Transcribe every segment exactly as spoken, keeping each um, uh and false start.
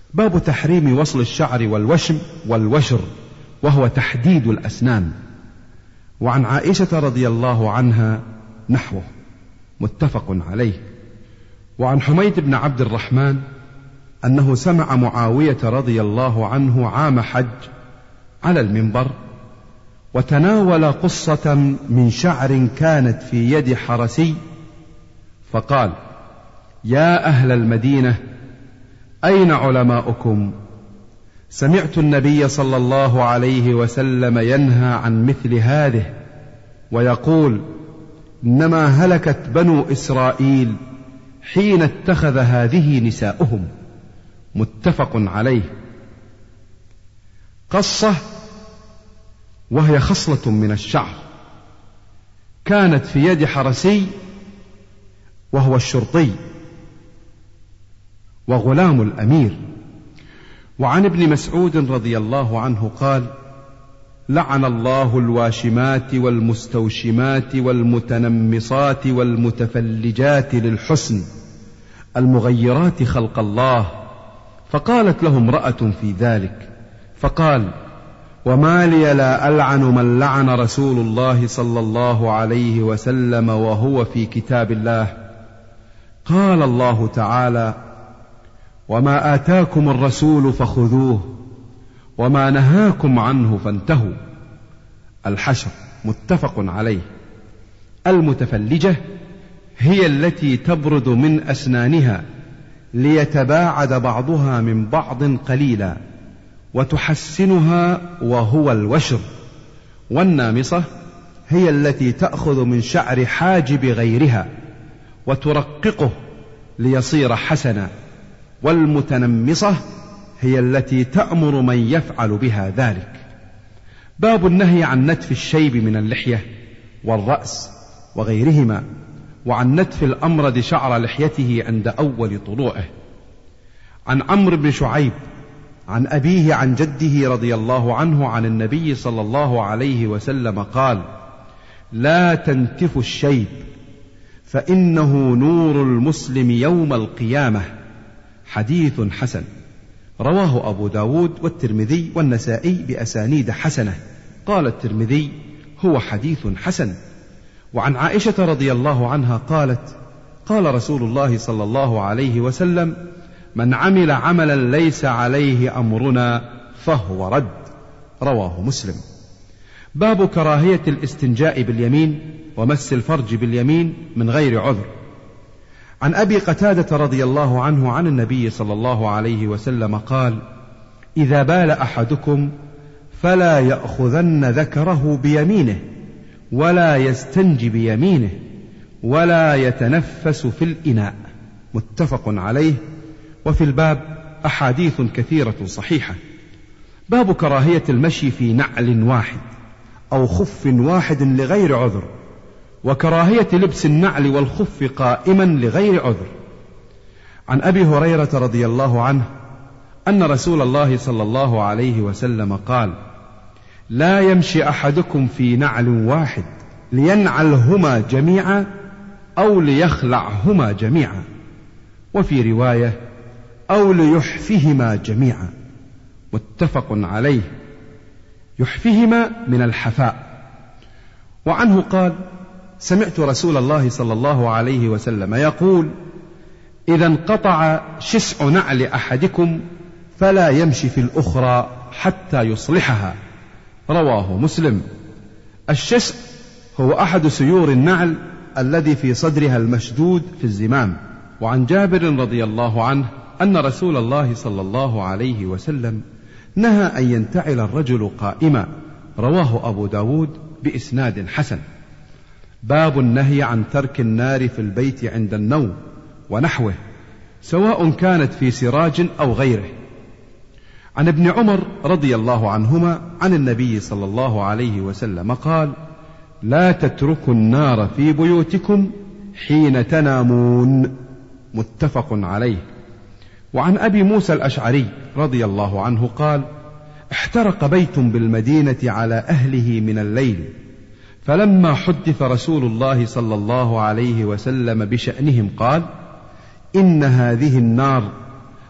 باب تحريم وصل الشعر والوشم والوشر، وهو تحديد الأسنان. وعن عائشة رضي الله عنها نحوه، متفق عليه. وعن حميد بن عبد الرحمن أنه سمع معاوية رضي الله عنه عام حج على المنبر وتناول قصة من شعر كانت في يد حرسي، فقال: يا أهل المدينة، أين علماؤكم؟ سمعت النبي صلى الله عليه وسلم ينهى عن مثل هذه ويقول: إنما هلكت بنو إسرائيل حين اتخذ هذه نساؤهم. متفق عليه. قصة، وهي خصلة من الشعر، كانت في يد حرسي وهو الشرطي وغلام الأمير. وعن ابن مسعود رضي الله عنه قال: لعن الله الواشمات والمستوشمات والمتنمصات والمتفلجات للحسن المغيرات خلق الله. فقالت له امرأة في ذلك، فقال: وما لي لا ألعن من لعن رسول الله صلى الله عليه وسلم وهو في كتاب الله. قال الله تعالى: وما آتاكم الرسول فخذوه وما نهاكم عنه فانتهوا. الحشر. متفق عليه. المتفلجة هي التي تبرد من أسنانها ليتباعد بعضها من بعض قليلا، وتحسنها وهو الوشر. والنامصة هي التي تأخذ من شعر حاجب غيرها وترققه ليصير حسنا. والمتنمصة هي التي تأمر من يفعل بها ذلك. باب النهي عن نتف الشيب من اللحية والرأس وغيرهما، وعن نتف الأمرد شعر لحيته عند أول طلوعه. عن عمرو بن شعيب عن أبيه عن جده رضي الله عنه عن النبي صلى الله عليه وسلم قال: لا تنتفوا الشيب فإنه نور المسلم يوم القيامة. حديث حسن، رواه أبو داود والترمذي والنسائي بأسانيد حسنة. قال الترمذي: هو حديث حسن. وعن عائشة رضي الله عنها قالت: قال رسول الله صلى الله عليه وسلم: من عمل عملا ليس عليه أمرنا فهو رد. رواه مسلم. باب كراهية الاستنجاء باليمين ومس الفرج باليمين من غير عذر. عن أبي قتادة رضي الله عنه عن النبي صلى الله عليه وسلم قال: إذا بال أحدكم فلا يأخذن ذكره بيمينه ولا يستنجي بيمينه ولا يتنفس في الإناء. متفق عليه. وفي الباب أحاديث كثيرة صحيحة. باب كراهية المشي في نعل واحد أو خف واحد لغير عذر، وكراهية لبس النعل والخف قائما لغير عذر. عن أبي هريرة رضي الله عنه أن رسول الله صلى الله عليه وسلم قال: لا يمشي أحدكم في نعل واحد لينعلهما جميعا أو ليخلعهما جميعا، وفي رواية: أو ليحفهما جميعا. متفق عليه. يحفهما من الحفاء. وعنه قال: سمعت رسول الله صلى الله عليه وسلم يقول: إذا انقطع شسع نعل أحدكم فلا يمشي في الأخرى حتى يصلحها. رواه مسلم. الشسع هو أحد سيور النعل الذي في صدرها المشدود في الزمام. وعن جابر رضي الله عنه أن رسول الله صلى الله عليه وسلم نهى أن ينتعل الرجل قائما. رواه أبو داود بإسناد حسن. باب النهي عن ترك النار في البيت عند النوم ونحوه، سواء كانت في سراج أو غيره. عن ابن عمر رضي الله عنهما عن النبي صلى الله عليه وسلم قال: لا تتركوا النار في بيوتكم حين تنامون. متفق عليه. وعن أبي موسى الأشعري رضي الله عنه قال: احترق بيت بالمدينة على أهله من الليل، فلما حدث رسول الله صلى الله عليه وسلم بشأنهم قال: إن هذه النار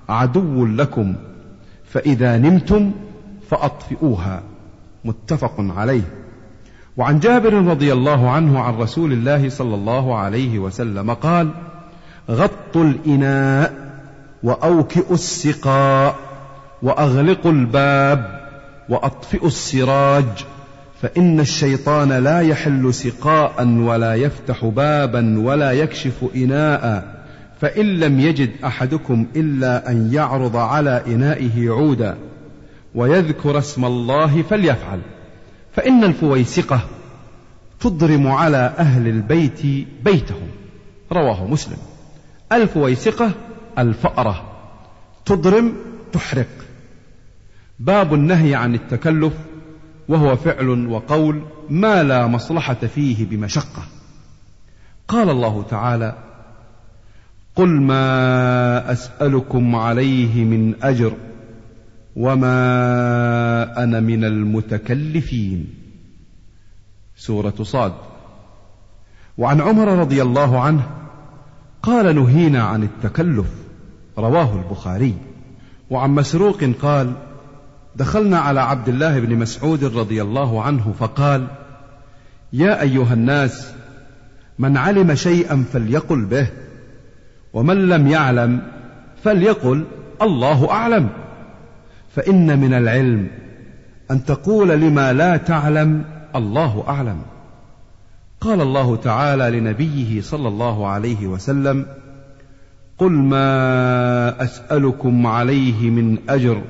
عدو لكم فإذا نمتم فأطفئوها، متفق عليه. وعن جابر رضي الله عنه عن رسول الله صلى الله عليه وسلم قال: غطوا الإناء وأوكئوا السقاء وأغلقوا الباب وأطفئوا السراج، فإن الشيطان لا يحل سقاء ولا يفتح بابا ولا يكشف إناء، فإن لم يجد أحدكم إلا أن يعرض على إنائه عودا ويذكر اسم الله فليفعل، فإن الفويسقة تضرم على أهل البيت بيتهم. رواه مسلم. الفويسقة الفأرة، تضرم تحرق. باب النهي عن التكلف، وهو فعل وقول ما لا مصلحة فيه بمشقة. قال الله تعالى: قل ما أسألكم عليه من أجر وما أنا من المتكلفين. سورة صاد. وعن عمر رضي الله عنه قال: نهينا عن التكلف. رواه البخاري. وعن مسروق قال: دخلنا على عبد الله بن مسعود رضي الله عنه فقال: يا أيها الناس، من علم شيئا فليقل به، ومن لم يعلم فليقل الله أعلم، فإن من العلم أن تقول لما لا تعلم الله أعلم. قال الله تعالى لنبيه صلى الله عليه وسلم: قل ما أسألكم عليه من أجر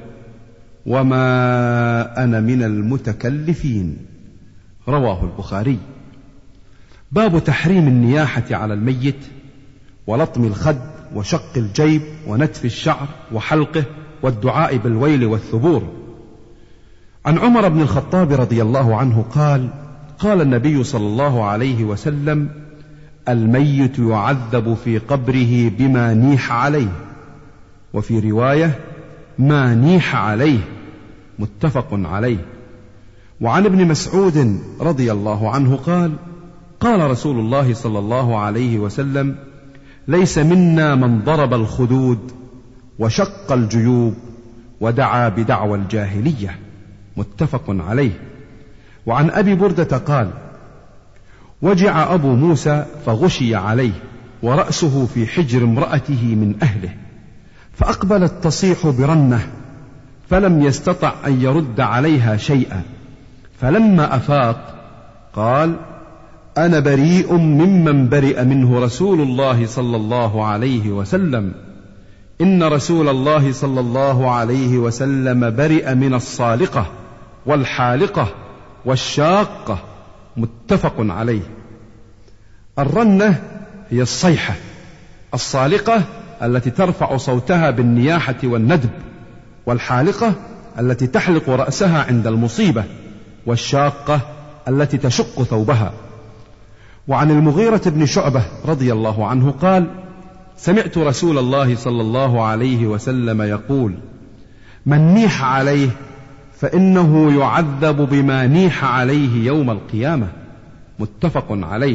وما أنا من المتكلفين. رواه البخاري. باب تحريم النياحة على الميت ولطم الخد وشق الجيب ونتف الشعر وحلقه والدعاء بالويل والثبور. عن عمر بن الخطاب رضي الله عنه قال: قال النبي صلى الله عليه وسلم: الميت يعذب في قبره بما نيح عليه، وفي رواية ما نيح عليه، متفق عليه. وعن ابن مسعود رضي الله عنه قال: قال رسول الله صلى الله عليه وسلم: ليس منا من ضرب الخدود وشق الجيوب ودعا بدعوى الجاهلية، متفق عليه. وعن أبي بردة قال: وجع أبو موسى فغشي عليه ورأسه في حجر امرأته من أهله، فأقبلت تصيح برنة فلم يستطع أن يرد عليها شيئا، فلما أفاق قال: أنا بريء ممن برئ منه رسول الله صلى الله عليه وسلم، إن رسول الله صلى الله عليه وسلم برئ من الصالقة والحالقة والشاقة، متفق عليه. الرنة هي الصيحة، الصالقة التي ترفع صوتها بالنياحة والندب، والحالقة التي تحلق رأسها عند المصيبة، والشاقة التي تشق ثوبها. وعن المغيرة بن شعبة رضي الله عنه قال: سمعت رسول الله صلى الله عليه وسلم يقول: من نيح عليه فإنه يعذب بما نيح عليه يوم القيامة، متفق عليه.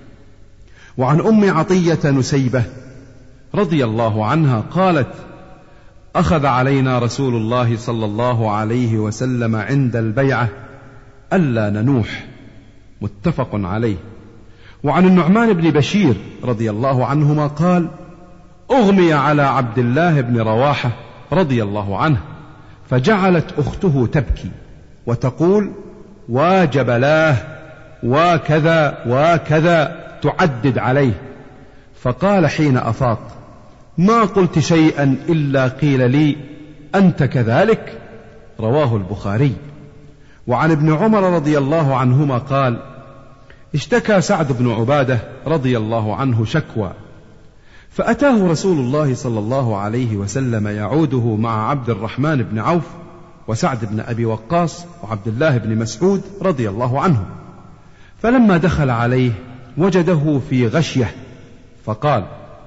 وعن أم عطية نسيبة رضي الله عنها قالت: أخذ علينا رسول الله صلى الله عليه وسلم عند البيعة ألا ننوح، متفق عليه. وعن النعمان بن بشير رضي الله عنهما قال: أغمي على عبد الله بن رواحة رضي الله عنه، فجعلت أخته تبكي وتقول: واجبلاه وكذا وكذا، تعدد عليه. فقال حين أفاق: ما قلت شيئا إلا قيل لي أنت كذلك. رواه البخاري. وعن ابن عمر رضي الله عنهما قال: اشتكى سعد بن عبادة رضي الله عنه شكوى، فأتاه رسول الله صلى الله عليه وسلم يعوده مع عبد الرحمن بن عوف وسعد بن أبي وقاص وعبد الله بن مسعود رضي الله عنه، فلما دخل عليه وجده في غشية، فقال: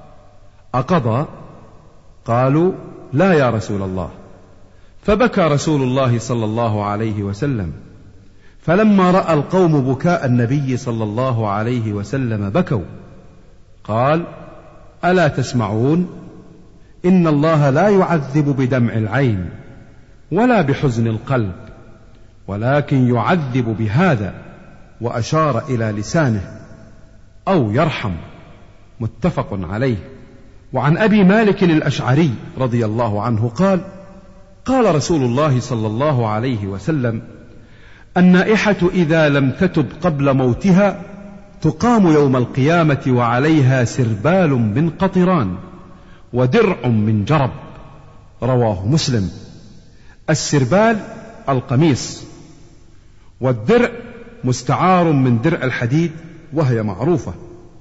أقضى؟ قالوا: لا يا رسول الله. فبكى رسول الله صلى الله عليه وسلم، فلما رأى القوم بكاء النبي صلى الله عليه وسلم بكوا. قال: ألا تسمعون؟ إن الله لا يعذب بدمع العين ولا بحزن القلب، ولكن يعذب بهذا، وأشار إلى لسانه، أو يرحم. متفق عليه. وعن أبي مالك الأشعري رضي الله عنه قال: قال رسول الله صلى الله عليه وسلم: النائحة إذا لم تتب قبل موتها تقام يوم القيامة وعليها سربال من قطران ودرع من جرب. رواه مسلم. السربال القميص، والدرع مستعار من درع الحديد وهي معروفة.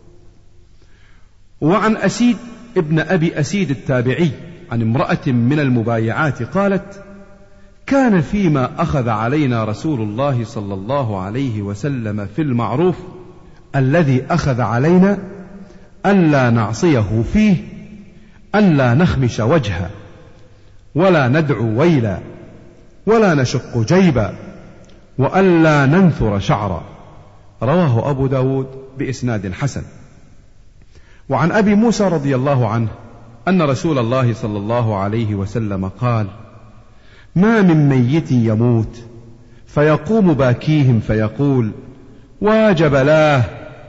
وعن أسيد ابن أبي أسيد التابعي عن امرأة من المبايعات قالت: كان فيما أخذ علينا رسول الله صلى الله عليه وسلم في المعروف الذي أخذ علينا ألا نعصيه فيه، ألا نخمش وجها، ولا ندعو ويلا، ولا نشق جيبا، وألا ننثر شعرا. رواه أبو داود بإسناد حسن. وعن أبي موسى رضي الله عنه أن رسول الله صلى الله عليه وسلم قال: ما من ميت يموت فيقوم باكيهم فيقول: واجبلاه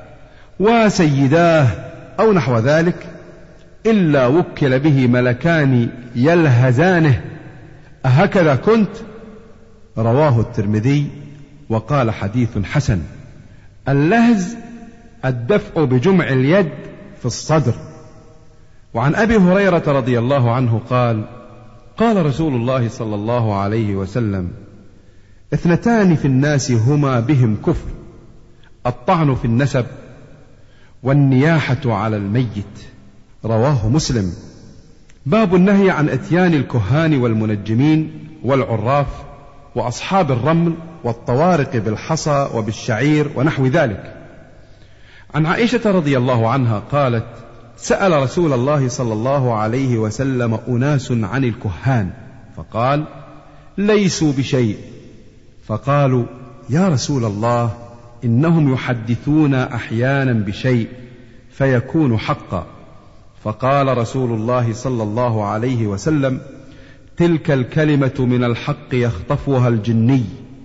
وسيداه أو نحو ذلك، إلا وكل به ملكان يلهزانه: أهكذا كنت؟ رواه الترمذي وقال: حديث حسن. اللهز الدفع بجمع اليد في الصدر. وعن أبي هريرة رضي الله عنه قال: قال رسول الله صلى الله عليه وسلم: اثنتان في الناس هما بهم كفر: الطعن في النسب، والنياحة على الميت. رواه مسلم. باب النهي عن اتيان الكهان والمنجمين والعراف وأصحاب الرمل والطوارق بالحصى وبالشعير ونحو ذلك. عن عائشة رضي الله عنها قالت: سأل رسول الله صلى الله عليه وسلم أناس عن الكهان فقال: ليسوا بشيء. فقالوا: يا رسول الله، إنهم يحدثون أحيانا بشيء فيكون حقا. فقال رسول الله صلى الله عليه وسلم: تلك الكلمة من الحق يخطفها الجني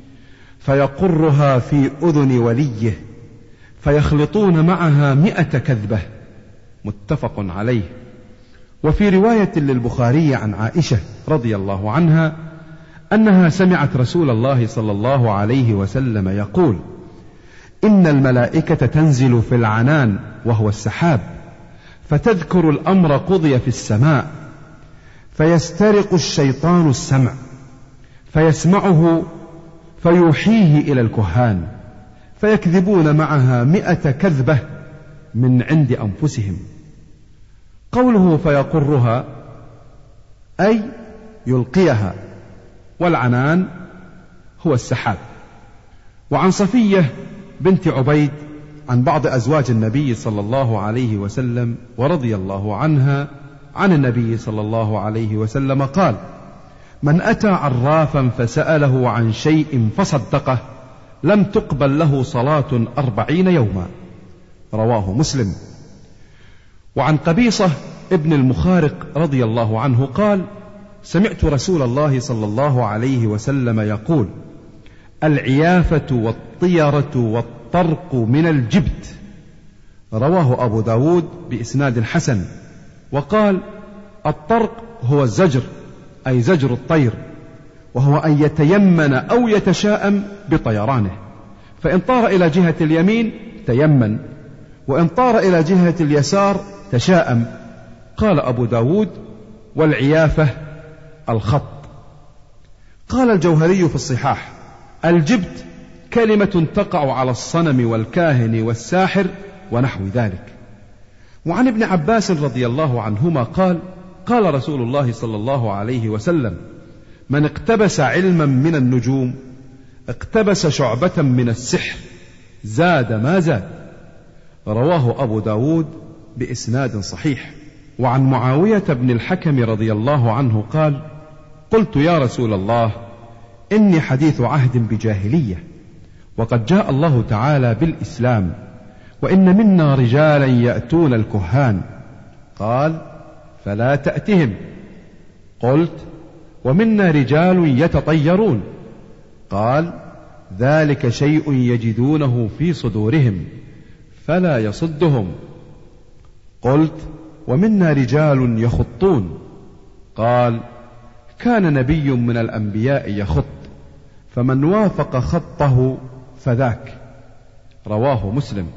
فيقرها في أذن وليه فيخلطون معها مئة كذبة. متفق عليه. وفي رواية للبخاري عن عائشة رضي الله عنها أنها سمعت رسول الله صلى الله عليه وسلم يقول: إن الملائكة تنزل في العنان وهو السحاب فتذكر الأمر قضي في السماء، فيسترق الشيطان السمع فيسمعه فيوحيه إلى الكهان فيكذبون معها مئة كذبة من عند أنفسهم. قوله فيقرها أي يلقيها، والعنان هو السحاب. وعن صفية بنت عبيد عن بعض أزواج النبي صلى الله عليه وسلم ورضي الله عنها عن النبي صلى الله عليه وسلم قال: من أتى عرافا فسأله عن شيء فصدقه لم تقبل له صلاة أربعين يوما. رواه مسلم. وعن قبيصة ابن المخارق رضي الله عنه قال: سمعت رسول الله صلى الله عليه وسلم يقول: العيافة والطيرة والطرق من الجبت. رواه أبو داود بإسناد حسن. وقال: الطرق هو الزجر، أي زجر الطير، وهو أن يتيمن أو يتشاءم بطيرانه، فإن طار إلى جهة اليمين تيمن، وإن طار إلى جهة اليسار تشاءم. قال أبو داود: والعيافة الخط. قال الجوهري في الصحاح: الجبت كلمة تقع على الصنم والكاهن والساحر ونحو ذلك. وعن ابن عباس رضي الله عنهما قال: قال رسول الله صلى الله عليه وسلم: من اقتبس علما من النجوم اقتبس شعبة من السحر زاد ما زاد. رواه أبو داود بإسناد صحيح. وعن معاوية بن الحكم رضي الله عنه قال: قلت يا رسول الله، إني حديث عهد بجاهلية، وقد جاء الله تعالى بالإسلام، وإن منا رجالا يأتون الكهان. قال: فلا تأتهم. قلت: ومنا رجال يتطيرون. قال: ذلك شيء يجدونه في صدورهم فلا يصدهم. قلت: ومنا رجال يخطون. قال: كان نبي من الأنبياء يخط، فمن وافق خطه فذاك. رواه مسلم.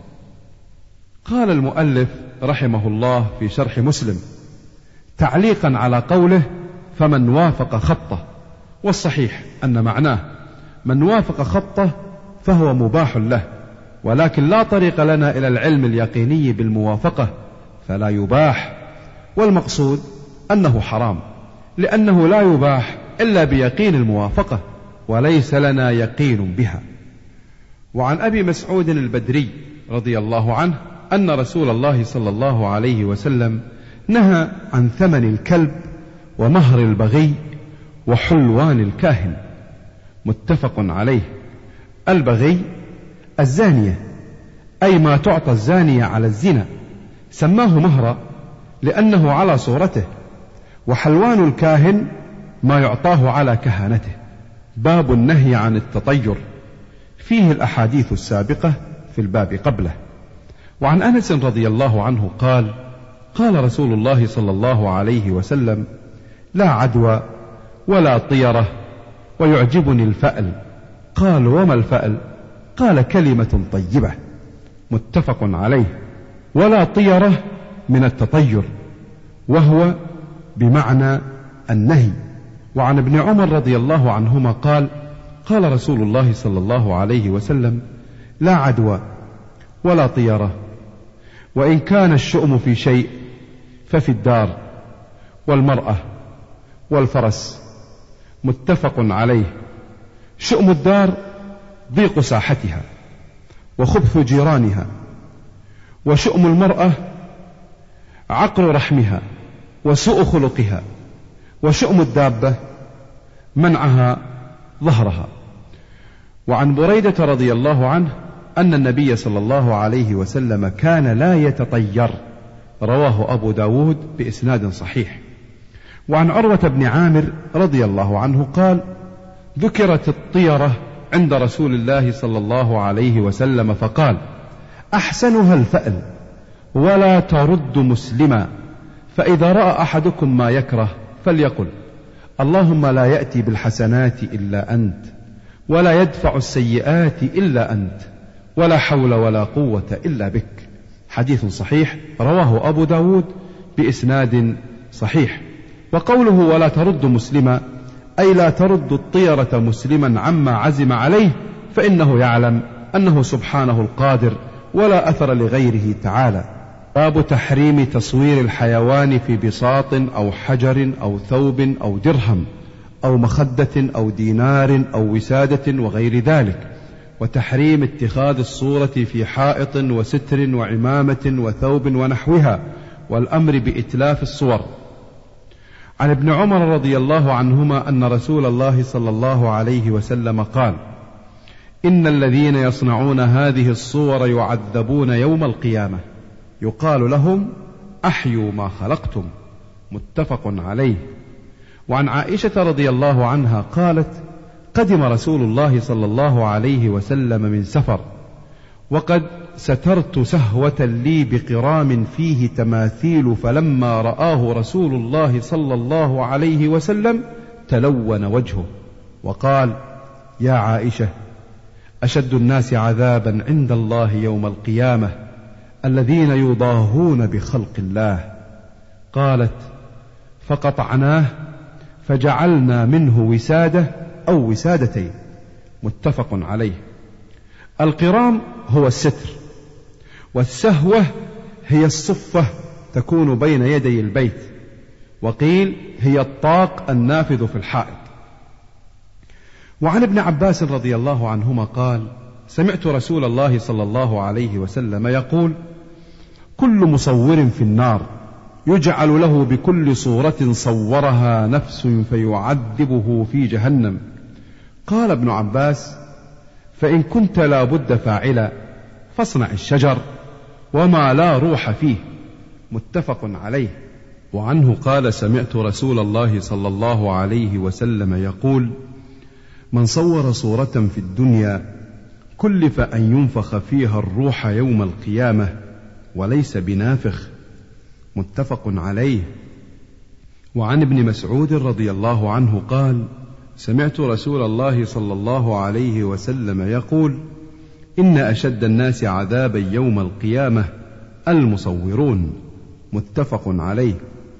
قال المؤلف رحمه الله في شرح مسلم تعليقا على قوله فمن وافق خطه، والصحيح أن معناه من وافق خطه فهو مباح له، ولكن لا طريق لنا إلى العلم اليقيني بالموافقة فلا يباح، والمقصود أنه حرام، لأنه لا يباح إلا بيقين الموافقة، وليس لنا يقين بها. وعن أبي مسعود البدري رضي الله عنه أن رسول الله صلى الله عليه وسلم نهى عن ثمن الكلب ومهر البغي وحلوان الكاهن، متفق عليه. البغي الزانية، أي ما تعطى الزانية على الزنا، سماه مهرا لأنه على صورته، وحلوان الكاهن ما يعطاه على كهانته. باب النهي عن التطير، فيه الأحاديث السابقة في الباب قبله. وعن أنس رضي الله عنه قال: قال رسول الله صلى الله عليه وسلم: لا عدوى ولا طيرة ويعجبني الفأل. قال: وما الفأل؟ قال: كلمة طيبة، متفق عليه. ولا طيرة من التطير، وهو بمعنى النهي. وعن ابن عمر رضي الله عنهما قال: قال رسول الله صلى الله عليه وسلم: لا عدوى ولا طيرة، وإن كان الشؤم في شيء ففي الدار والمرأة والفرس، متفق عليه. شؤم الدار ضيق ساحتها وخبث جيرانها، وشؤم المرأة عقر رحمها وسوء خلقها، وشؤم الدابة منعها ظهرها. وعن بريدة رضي الله عنه أن النبي صلى الله عليه وسلم كان لا يتطير، رواه أبو داود بإسناد صحيح. وعن عروة بن عامر رضي الله عنه قال: ذكرت الطيرة عند رسول الله صلى الله عليه وسلم فقال: أحسنها الفأل ولا ترد مسلما، فإذا رأى أحدكم ما يكره فليقل: اللهم لا يأتي بالحسنات إلا أنت، ولا يدفع السيئات إلا أنت، ولا حول ولا قوة إلا بك. حديث صحيح رواه أبو داود بإسناد صحيح. وقوله ولا ترد مسلما، أي لا ترد الطيرة مسلما عما عزم عليه، فإنه يعلم أنه سبحانه القادر ولا أثر لغيره تعالى. باب تحريم تصوير الحيوان في بساط أو حجر أو ثوب أو درهم أو مخدة أو دينار أو وسادة وغير ذلك، وتحريم اتخاذ الصورة في حائط وستر وعمامة وثوب ونحوها، والأمر بإتلاف الصور. عن ابن عمر رضي الله عنهما أن رسول الله صلى الله عليه وسلم قال: إن الذين يصنعون هذه الصور يعذبون يوم القيامة، يقال لهم: أحيوا ما خلقتم، متفق عليه. وعن عائشة رضي الله عنها قالت: قدم رسول الله صلى الله عليه وسلم من سفر، وقد سترت سهوة لي بقرام فيه تماثيل، فلما رآه رسول الله صلى الله عليه وسلم تلون وجهه وقال: يا عائشة، أشد الناس عذابا عند الله يوم القيامة الذين يضاهون بخلق الله. قالت: فقطعناه فجعلنا منه وسادة أو وسادتين، متفق عليه. القرام هو الستر، والسهوة هي الصفة تكون بين يدي البيت، وقيل هي الطاق النافذ في الحائط. وعن ابن عباس رضي الله عنهما قال: سمعت رسول الله صلى الله عليه وسلم يقول: كل مصور في النار، يجعل له بكل صورة صورها نفس فيعذبه في جهنم. قال ابن عباس: فإن كنت لا بد فاعلا فاصنع الشجر وما لا روح فيه، متفق عليه. وعنه قال: سمعت رسول الله صلى الله عليه وسلم يقول: من صور صورة في الدنيا كلف أن ينفخ فيها الروح يوم القيامة وليس بنافخ. متفق عليه. وعن ابن مسعود رضي الله عنه قال: سمعت رسول الله صلى الله عليه وسلم يقول: إن أشد الناس عذابا يوم القيامة المصورون. متفق عليه.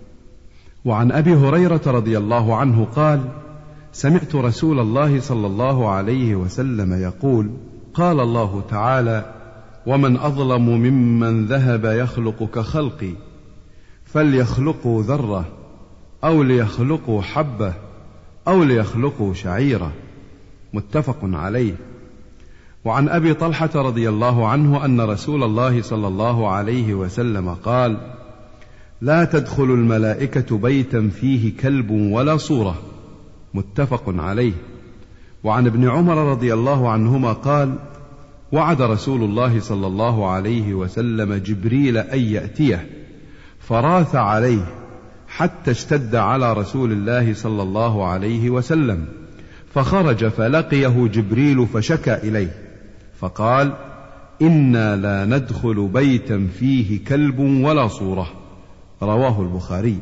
وعن أبي هريرة رضي الله عنه قال: سمعت رسول الله صلى الله عليه وسلم يقول: قال الله تعالى: ومن أظلم ممن ذهب يخلق كخلقي فليخلقوا ذرة أو ليخلقوا حبة أو ليخلقوا شعيرة. متفق عليه. وعن أبي طلحة رضي الله عنه أن رسول الله صلى الله عليه وسلم قال: لا تدخل الملائكة بيتا فيه كلب ولا صورة. متفق عليه. وعن ابن عمر رضي الله عنهما قال: وعد رسول الله صلى الله عليه وسلم جبريل أن يأتيه فراث عليه حتى اشتد على رسول الله صلى الله عليه وسلم، فخرج فلقيه جبريل فشكى إليه فقال: إنا لا ندخل بيتا فيه كلب ولا صورة. رواه البخاري.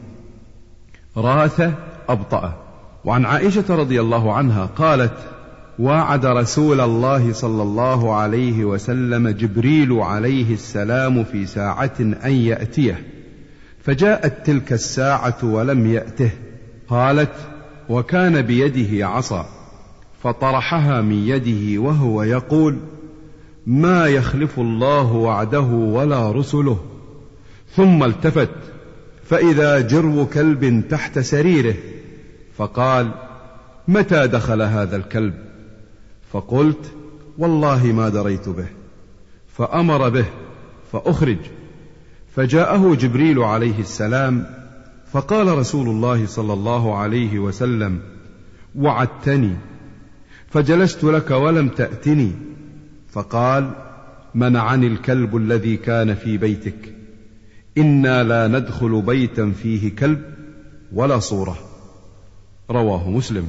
راث أبطأ. وعن عائشة رضي الله عنها قالت: وعد رسول الله صلى الله عليه وسلم جبريل عليه السلام في ساعة أن يأتيه، فجاءت تلك الساعة ولم يأته. قالت: وكان بيده عصا فطرحها من يده وهو يقول: ما يخلف الله وعده ولا رسله. ثم التفت فإذا جرو كلب تحت سريره، فقال: متى دخل هذا الكلب؟ فقلت: والله ما دريت به. فأمر به فأخرج، فجاءه جبريل عليه السلام فقال رسول الله صلى الله عليه وسلم: وعدتني فجلست لك ولم تأتني. فقال: منعني الكلب الذي كان في بيتك، إنا لا ندخل بيتا فيه كلب ولا صورة. رواه مسلم.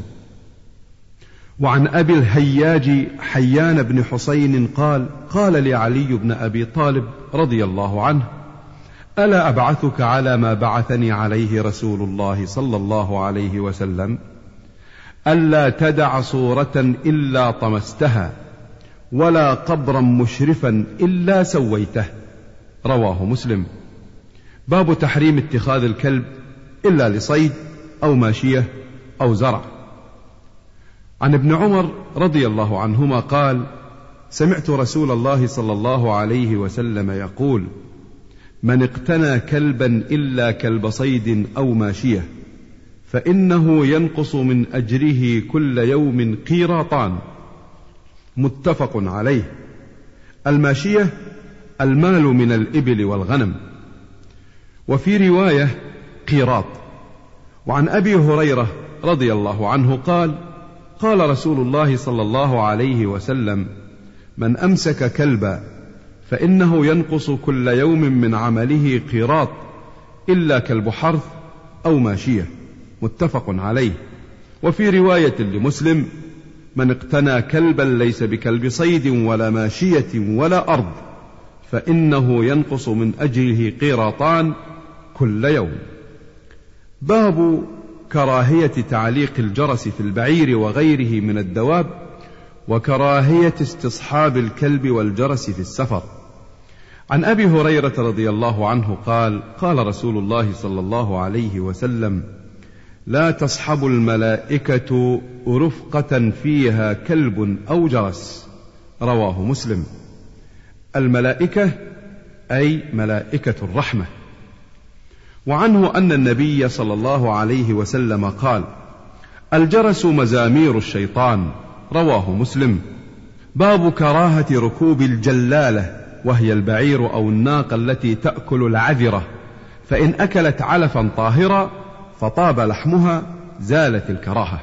وعن أبي الهياج حيان بن حسين قال: قال لي علي بن أبي طالب رضي الله عنه: ألا أبعثك على ما بعثني عليه رسول الله صلى الله عليه وسلم؟ ألا تدع صورة إلا طمستها ولا قبرا مشرفا إلا سويته. رواه مسلم. باب تحريم اتخاذ الكلب إلا لصيد أو ماشية أو زرع. عن ابن عمر رضي الله عنهما قال: سمعت رسول الله صلى الله عليه وسلم يقول: من اقتنى كلبا إلا كلب صيد أو ماشية فإنه ينقص من أجره كل يوم قيراطان. متفق عليه. الماشية المال من الإبل والغنم. وفي رواية قيراط. وعن أبي هريرة رضي الله عنه قال: قال رسول الله صلى الله عليه وسلم: من أمسك كلبا فإنه ينقص كل يوم من عمله قيراط إلا كلب حرث أو ماشية. متفق عليه. وفي رواية لمسلم: من اقتنى كلبا ليس بكلب صيد ولا ماشية ولا أرض فإنه ينقص من أجره قيراطان كل يوم. باب كراهية تعليق الجرس في البعير وغيره من الدواب، وكراهية استصحاب الكلب والجرس في السفر. عن أبي هريرة رضي الله عنه قال: قال رسول الله صلى الله عليه وسلم: لا تصحب الملائكة رفقة فيها كلب أو جرس. رواه مسلم. الملائكة أي ملائكة الرحمة. وعنه أن النبي صلى الله عليه وسلم قال: الجرس مزامير الشيطان. رواه مسلم. باب كراهة ركوب الجلالة، وهي البعير أو الناقة التي تأكل العذرة، فإن أكلت علفا طاهرا فطاب لحمها زالت الكراهة.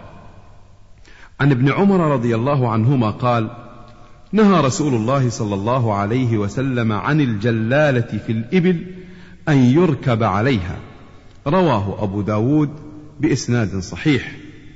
عن ابن عمر رضي الله عنهما قال: نهى رسول الله صلى الله عليه وسلم عن الجلالة في الإبل أن يركب عليها، رواه أبو داود بإسناد صحيح.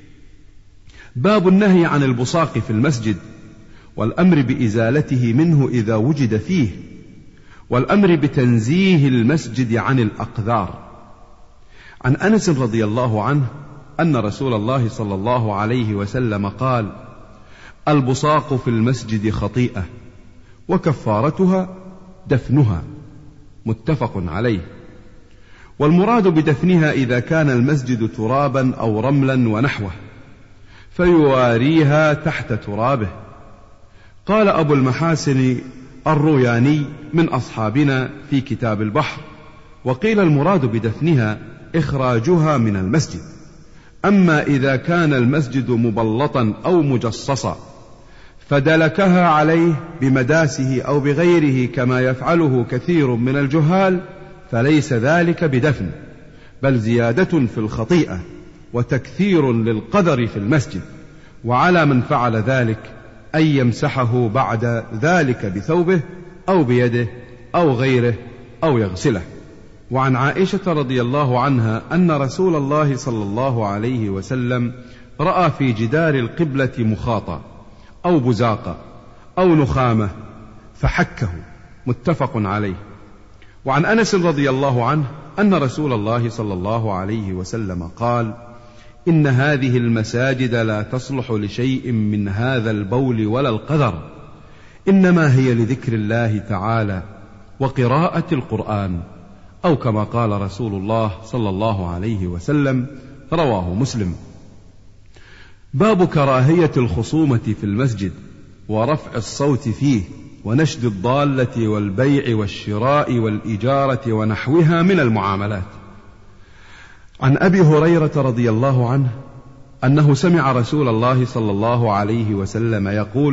باب النهي عن البصاق في المسجد، والأمر بإزالته منه إذا وجد فيه، والأمر بتنزيه المسجد عن الأقذار. عن أنس رضي الله عنه أن رسول الله صلى الله عليه وسلم قال: البصاق في المسجد خطيئة وكفارتها دفنها، متفق عليه. والمراد بدفنها إذا كان المسجد ترابا أو رملا ونحوه، فيواريها تحت ترابه. قال أبو المحاسن الروياني من أصحابنا في كتاب البحر: وقيل المراد بدفنها إخراجها من المسجد. أما إذا كان المسجد مبلطا أو مجصصا فدلكها عليه بمداسه أو بغيره كما يفعله كثير من الجهال، فليس ذلك بدفن، بل زيادة في الخطيئة وتكثير للقدر في المسجد. وعلى من فعل ذلك أن يمسحه بعد ذلك بثوبه أو بيده أو غيره أو يغسله. وعن عائشة رضي الله عنها أن رسول الله صلى الله عليه وسلم رأى في جدار القبلة مخاطا أو بزاقا أو نخامة فحكه، متفق عليه. وعن أنس رضي الله عنه أن رسول الله صلى الله عليه وسلم قال: إن هذه المساجد لا تصلح لشيء من هذا البول ولا القذر، إنما هي لذكر الله تعالى وقراءة القرآن، أو كما قال رسول الله صلى الله عليه وسلم. رواه مسلم. باب كراهية الخصومة في المسجد ورفع الصوت فيه ونشد الضالة والبيع والشراء والإجارة ونحوها من المعاملات. عن أبي هريرة رضي الله عنه أنه سمع رسول الله صلى الله عليه وسلم يقول: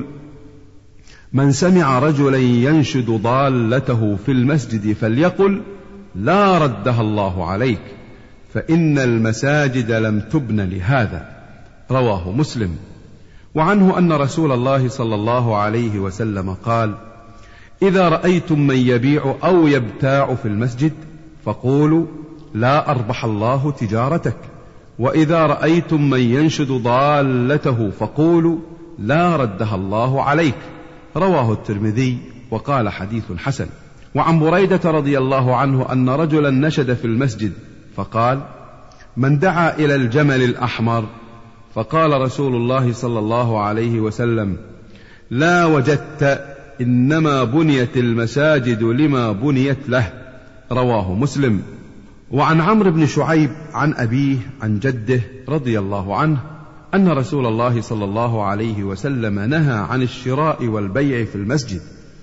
من سمع رجلا ينشد ضالته في المسجد فليقل: لا ردها الله عليك، فإن المساجد لم تبن لهذا. رواه مسلم. وعنه أن رسول الله صلى الله عليه وسلم قال: إذا رأيتم من يبيع أو يبتاع في المسجد فقولوا: لا أربح الله تجارتك. وإذا رأيتم من ينشد ضالته فقولوا: لا ردها الله عليك. رواه الترمذي وقال حديث حسن. وعن بريدة رضي الله عنه أن رجلا نشد في المسجد فقال: من دعا إلى الجمل الأحمر؟ فقال رسول الله صلى الله عليه وسلم: لا وجدت، إنما بنيت المساجد لما بنيت له. رواه مسلم. وعن عمرو بن شعيب عن أبيه عن جده رضي الله عنه أن رسول الله صلى الله عليه وسلم نهى عن الشراء والبيع في المسجد،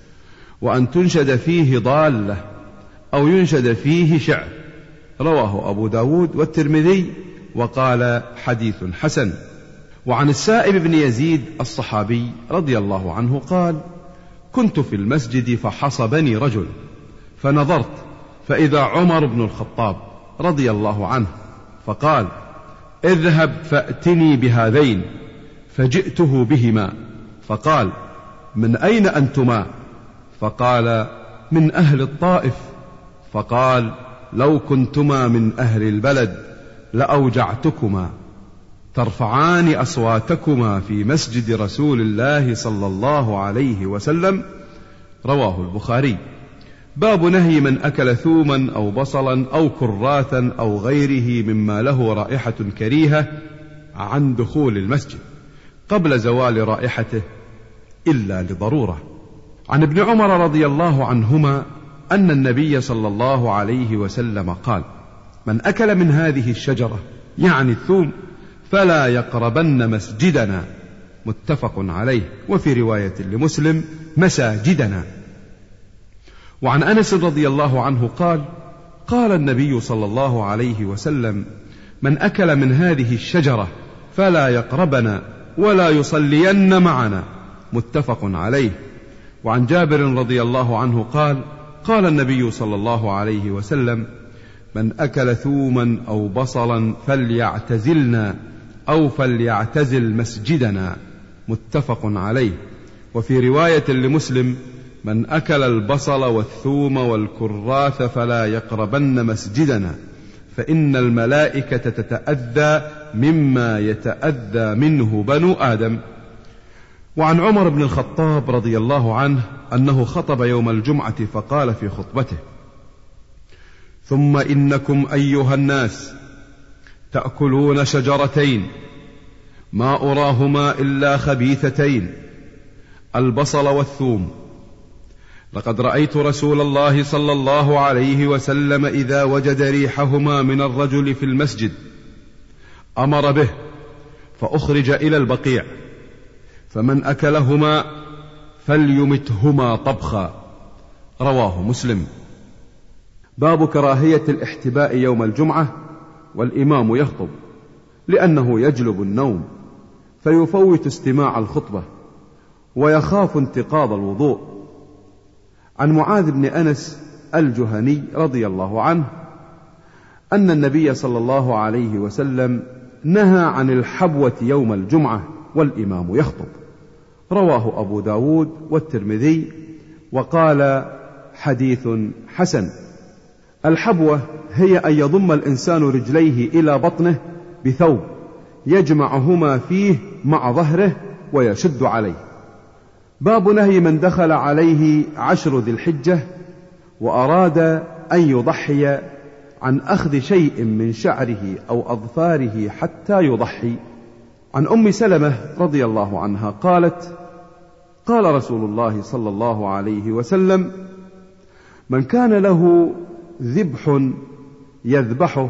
وأن تنشد فيه ضالة أو ينشد فيه شعر. رواه أبو داود والترمذي وقال حديث حسن. وعن السائب بن يزيد الصحابي رضي الله عنه قال: كنت في المسجد فحصبني رجل فنظرت فإذا عمر بن الخطاب رضي الله عنه، فقال: اذهب فأتني بهذين، فجئته بهما، فقال: من أين أنتما؟ فقال: من أهل الطائف. فقال: لو كنتما من أهل البلد لأوجعتكما، ترفعان أصواتكما في مسجد رسول الله صلى الله عليه وسلم. رواه البخاري. باب نهي من أكل ثوما أو بصلا أو كراثا أو غيره مما له رائحة كريهة عن دخول المسجد قبل زوال رائحته إلا لضرورة. عن ابن عمر رضي الله عنهما أن النبي صلى الله عليه وسلم قال: من أكل من هذه الشجرة، يعني الثوم، فلا يقربن مسجدنا، متفق عليه. وفي رواية لمسلم: مساجدنا. وعن أنس رضي الله عنه قال: قال النبي صلى الله عليه وسلم: من أكل من هذه الشجرة فلا يقربنا ولا يصلين معنا، متفق عليه. وعن جابر رضي الله عنه قال: قال النبي صلى الله عليه وسلم: من أكل ثوما أو بصلا فليعتزلنا أو فليعتزل مسجدنا، متفق عليه. وفي رواية لمسلم: من أكل البصل والثوم والكراث فلا يقربن مسجدنا، فإن الملائكة تتأذى مما يتأذى منه بنو آدم. وعن عمر بن الخطاب رضي الله عنه أنه خطب يوم الجمعة فقال في خطبته: ثم إنكم أيها الناس تأكلون شجرتين ما أراهما إلا خبيثتين، البصل والثوم. لقد رأيت رسول الله صلى الله عليه وسلم إذا وجد ريحهما من الرجل في المسجد أمر به فأخرج إلى البقيع، فمن أكلهما فليمتهما طبخا. رواه مسلم. باب كراهية الاحتباء يوم الجمعة والإمام يخطب، لأنه يجلب النوم فيفوت استماع الخطبة ويخاف انتقاض الوضوء. عن معاذ بن أنس الجهني رضي الله عنه أن النبي صلى الله عليه وسلم نهى عن الحبوة يوم الجمعة والإمام يخطب. رواه أبو داود والترمذي وقال حديث حسن. الحبوة هي أن يضم الإنسان رجليه إلى بطنه بثوب يجمعهما فيه مع ظهره ويشد عليه. باب نهي من دخل عليه عشر ذي الحجة وأراد أن يضحي عن أخذ شيء من شعره أو أظفاره حتى يضحي. عن أم سلمة رضي الله عنها قالت: قال رسول الله صلى الله عليه وسلم: من كان له ذبح يذبحه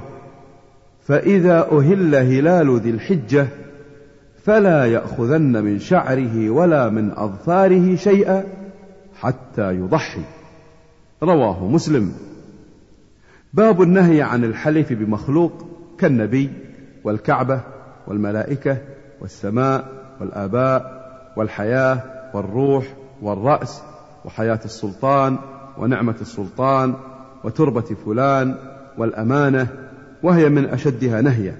فإذا أهل هلال ذي الحجة فلا يأخذن من شعره ولا من أظفاره شيئا حتى يضحي. رواه مسلم. باب النهي عن الحلف بمخلوق كالنبي والكعبة والملائكة والسماء والآباء والحياة والروح والرأس وحياة السلطان ونعمة السلطان وتربة فلان والأمانة، وهي من أشدها نهيا.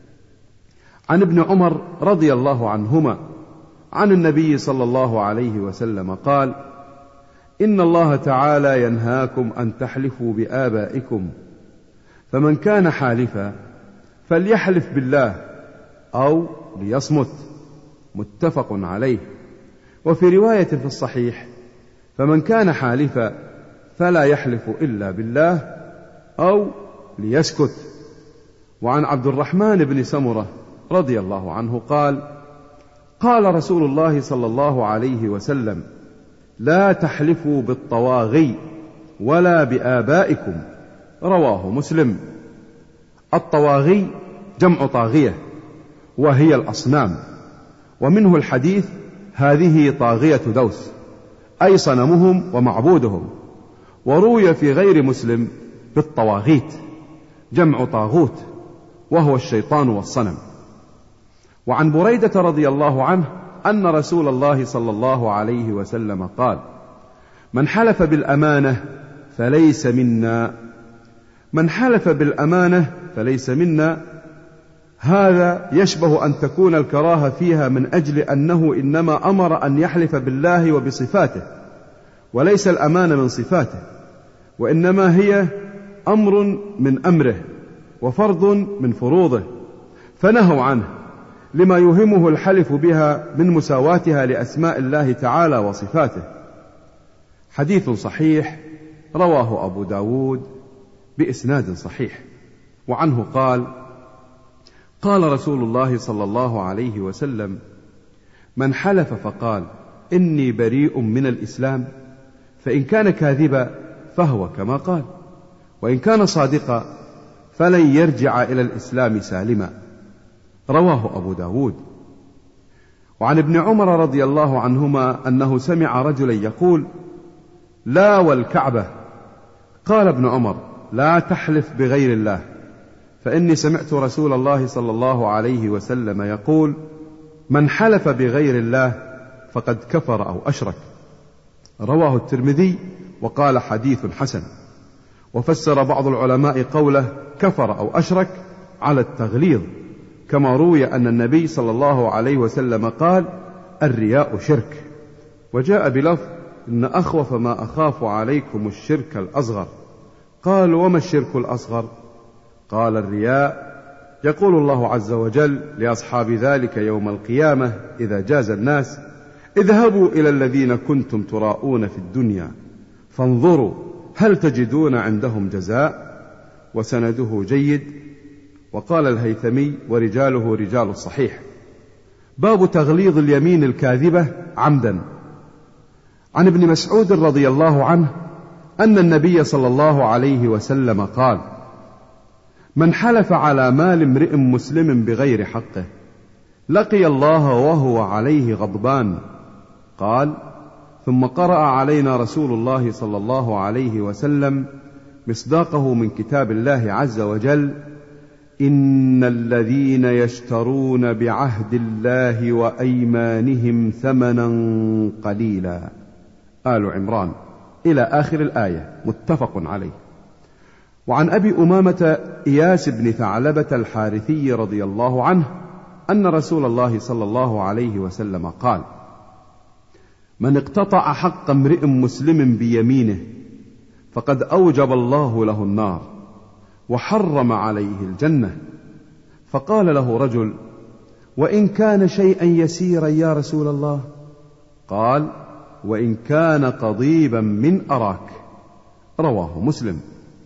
عن ابن عمر رضي الله عنهما عن النبي صلى الله عليه وسلم قال: إن الله تعالى ينهاكم أن تحلفوا بآبائكم، فمن كان حالفا فليحلف بالله أو ليصمت. متفق عليه. وفي رواية في الصحيح: فمن كان حالفا فلا يحلف إلا بالله أو ليسكت. وعن عبد الرحمن بن سمرة رضي الله عنه قال: قال رسول الله صلى الله عليه وسلم: لا تحلفوا بالطواغي ولا بآبائكم. رواه مسلم. الطواغي جمع طاغية وهي الأصنام، ومنه الحديث: هذه طاغية دوس، أي صنمهم ومعبودهم. وروي في غير مسلم بالطواغيت جمع طاغوت وهو الشيطان والصنم. وعن بريدة رضي الله عنه أن رسول الله صلى الله عليه وسلم قال: من حلف بالأمانة فليس منا. من حلف بالأمانة فليس منا، هذا يشبه أن تكون الكراهة فيها من أجل أنه إنما أمر أن يحلف بالله وبصفاته، وليس الأمانة من صفاته، وإنما هي أمر من أمره وفرض من فروضه، فنهوا عنه لما يهمه الحلف بها من مساواتها لأسماء الله تعالى وصفاته. حديث صحيح رواه أبو داود بإسناد صحيح. وعنه قال: قال رسول الله صلى الله عليه وسلم: من حلف فقال إني بريء من الإسلام فإن كان كاذبا فهو كما قال، وإن كان صادقا فلن يرجع إلى الإسلام سالما. رواه أبو داود. وعن ابن عمر رضي الله عنهما أنه سمع رجلا يقول: لا والكعبة. قال ابن عمر: لا تحلف بغير الله، فإني سمعت رسول الله صلى الله عليه وسلم يقول: من حلف بغير الله فقد كفر أو أشرك. رواه الترمذي وقال حديث حسن. وفسر بعض العلماء قوله كفر أو أشرك على التغليظ، كما روي أن النبي صلى الله عليه وسلم قال: الرياء شرك. وجاء بلفظ: إن أخوف ما أخاف عليكم الشرك الأصغر. قال: وما الشرك الأصغر؟ قال الرياء: يقول الله عز وجل لأصحاب ذلك يوم القيامة إذا جاز الناس: اذهبوا إلى الذين كنتم تراءون في الدنيا فانظروا هل تجدون عندهم جزاء. وسنده جيد. وقال الهيثمي: ورجاله رجال الصحيح. باب تغليظ اليمين الكاذبة عمدا. عن ابن مسعود رضي الله عنه أن النبي صلى الله عليه وسلم قال: من حلف على مال امرئ مسلم بغير حقه لقي الله وهو عليه غضبان. قال: ثم قرأ علينا رسول الله صلى الله عليه وسلم مصداقه من كتاب الله عز وجل: إن الذين يشترون بعهد الله وأيمانهم ثمنا قليلا. آل عمران، إلى آخر الآية، متفق عليه. وعن أبي أمامة إياس بن ثعلبة الحارثي رضي الله عنه أن رسول الله صلى الله عليه وسلم قال: من اقتطع حق امرئ مسلم بيمينه فقد أوجب الله له النار وحرم عليه الجنة. فقال له رجل: وإن كان شيئا يسيرا يا رسول الله؟ قال: وإن كان قضيبا من أراك. رواه مسلم.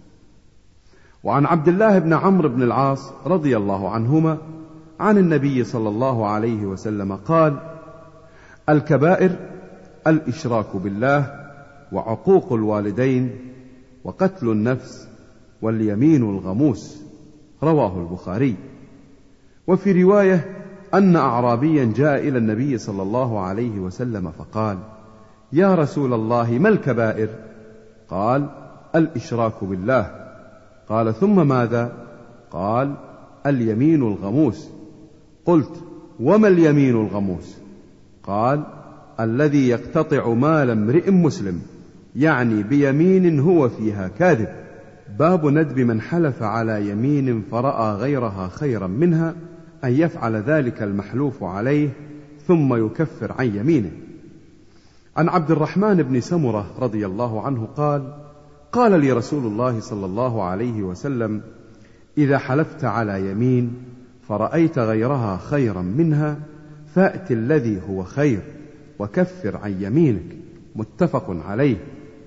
وعن عبد الله بن عمرو بن العاص رضي الله عنهما عن النبي صلى الله عليه وسلم قال: الكبائر الإشراك بالله وعقوق الوالدين وقتل النفس واليمين الغموس. رواه البخاري. وفي رواية أن أعرابيا جاء إلى النبي صلى الله عليه وسلم فقال: يا رسول الله ما الكبائر؟ قال: الإشراك بالله. قال: ثم ماذا؟ قال: اليمين الغموس. قلت: وما اليمين الغموس؟ قال: الذي يقتطع مال امرئ مسلم، يعني بيمين هو فيها كاذب. باب ندب من حلف على يمين فرأى غيرها خيرا منها أن يفعل ذلك المحلوف عليه ثم يكفر عن يمينه. عن عبد الرحمن بن سمرة رضي الله عنه قال: قال لي رسول الله صلى الله عليه وسلم: إذا حلفت على يمين فرأيت غيرها خيرا منها فأت الذي هو خير وكفر عن يمينك. متفق عليه.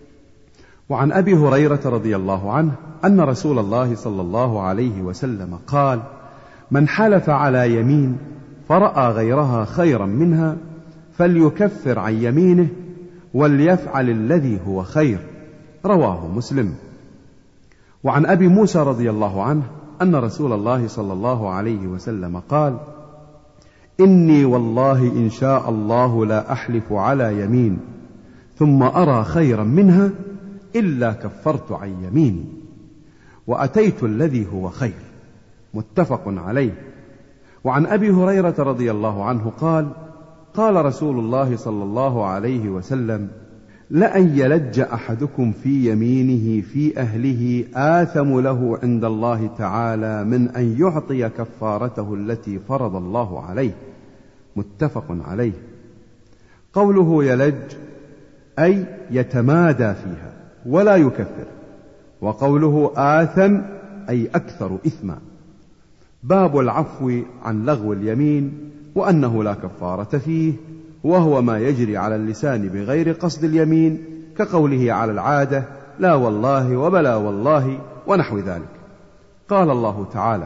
وعن أبي هريرة رضي الله عنه أن رسول الله صلى الله عليه وسلم قال: من حلف على يمين فرأى غيرها خيرا منها فليكفر عن يمينه وليفعل الذي هو خير. رواه مسلم. وعن أبي موسى رضي الله عنه أن رسول الله صلى الله عليه وسلم قال: إني والله إن شاء الله لا أحلف على يمين ثم أرى خيرا منها إلا كفرت عن يميني وأتيت الذي هو خير. متفق عليه. وعن أبي هريرة رضي الله عنه قال: قال رسول الله صلى الله عليه وسلم: لأن يلج أحدكم في يمينه في أهله آثم له عند الله تعالى من أن يعطي كفارته التي فرض الله عليه. متفق عليه. قوله يلج أي يتمادى فيها ولا يكفر، وقوله آثم أي أكثر إثما. باب العفو عن لغو اليمين وأنه لا كفارة فيه، وهو ما يجري على اللسان بغير قصد اليمين، كقوله على العادة لا والله وبلا والله ونحو ذلك. قال الله تعالى: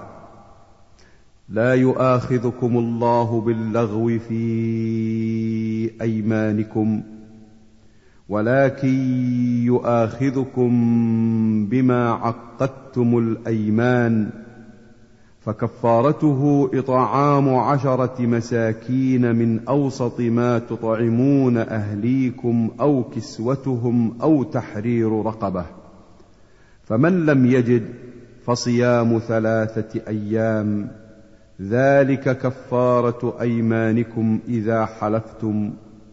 لا يؤاخذكم الله باللغو في أيمانكم ولكن يؤاخذكم بما عقدتم الأيمان، فكفارته إطعام عشرة مساكين من أوسط ما تطعمون أهليكم أو كسوتهم أو تحرير رقبة، فمن لم يجد فصيام ثلاثة أيام، ذلك كفارة أيمانكم إذا حلفتم،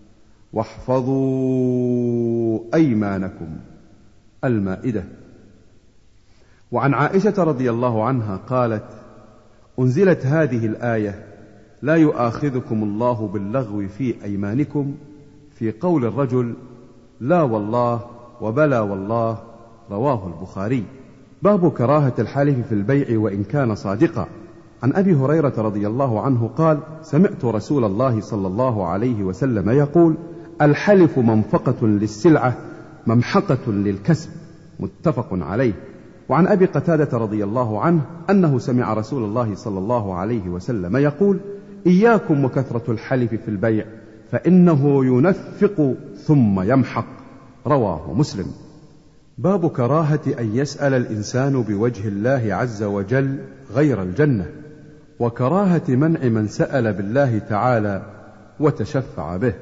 واحفظوا أيمانكم. المائدة. وعن عائشة رضي الله عنها قالت: أنزلت هذه الآية: لا يؤاخذكم الله باللغو في أيمانكم، في قول الرجل لا والله وبلا والله. رواه البخاري. باب كراهة الحلف في البيع وإن كان صادقا. عن أبي هريرة رضي الله عنه قال: سمعت رسول الله صلى الله عليه وسلم يقول: الحلف منفقة للسلعة ممحقة للكسب، متفق عليه. وعن أبي قتادة رضي الله عنه أنه سمع رسول الله صلى الله عليه وسلم يقول: إياكم وكثرة الحلف في البيع فإنه ينفق ثم يمحق، رواه مسلم. باب كراهة أن يسأل الإنسان بوجه الله عز وجل غير الجنة، وكراهة منع من سأل بالله تعالى وتشفع به.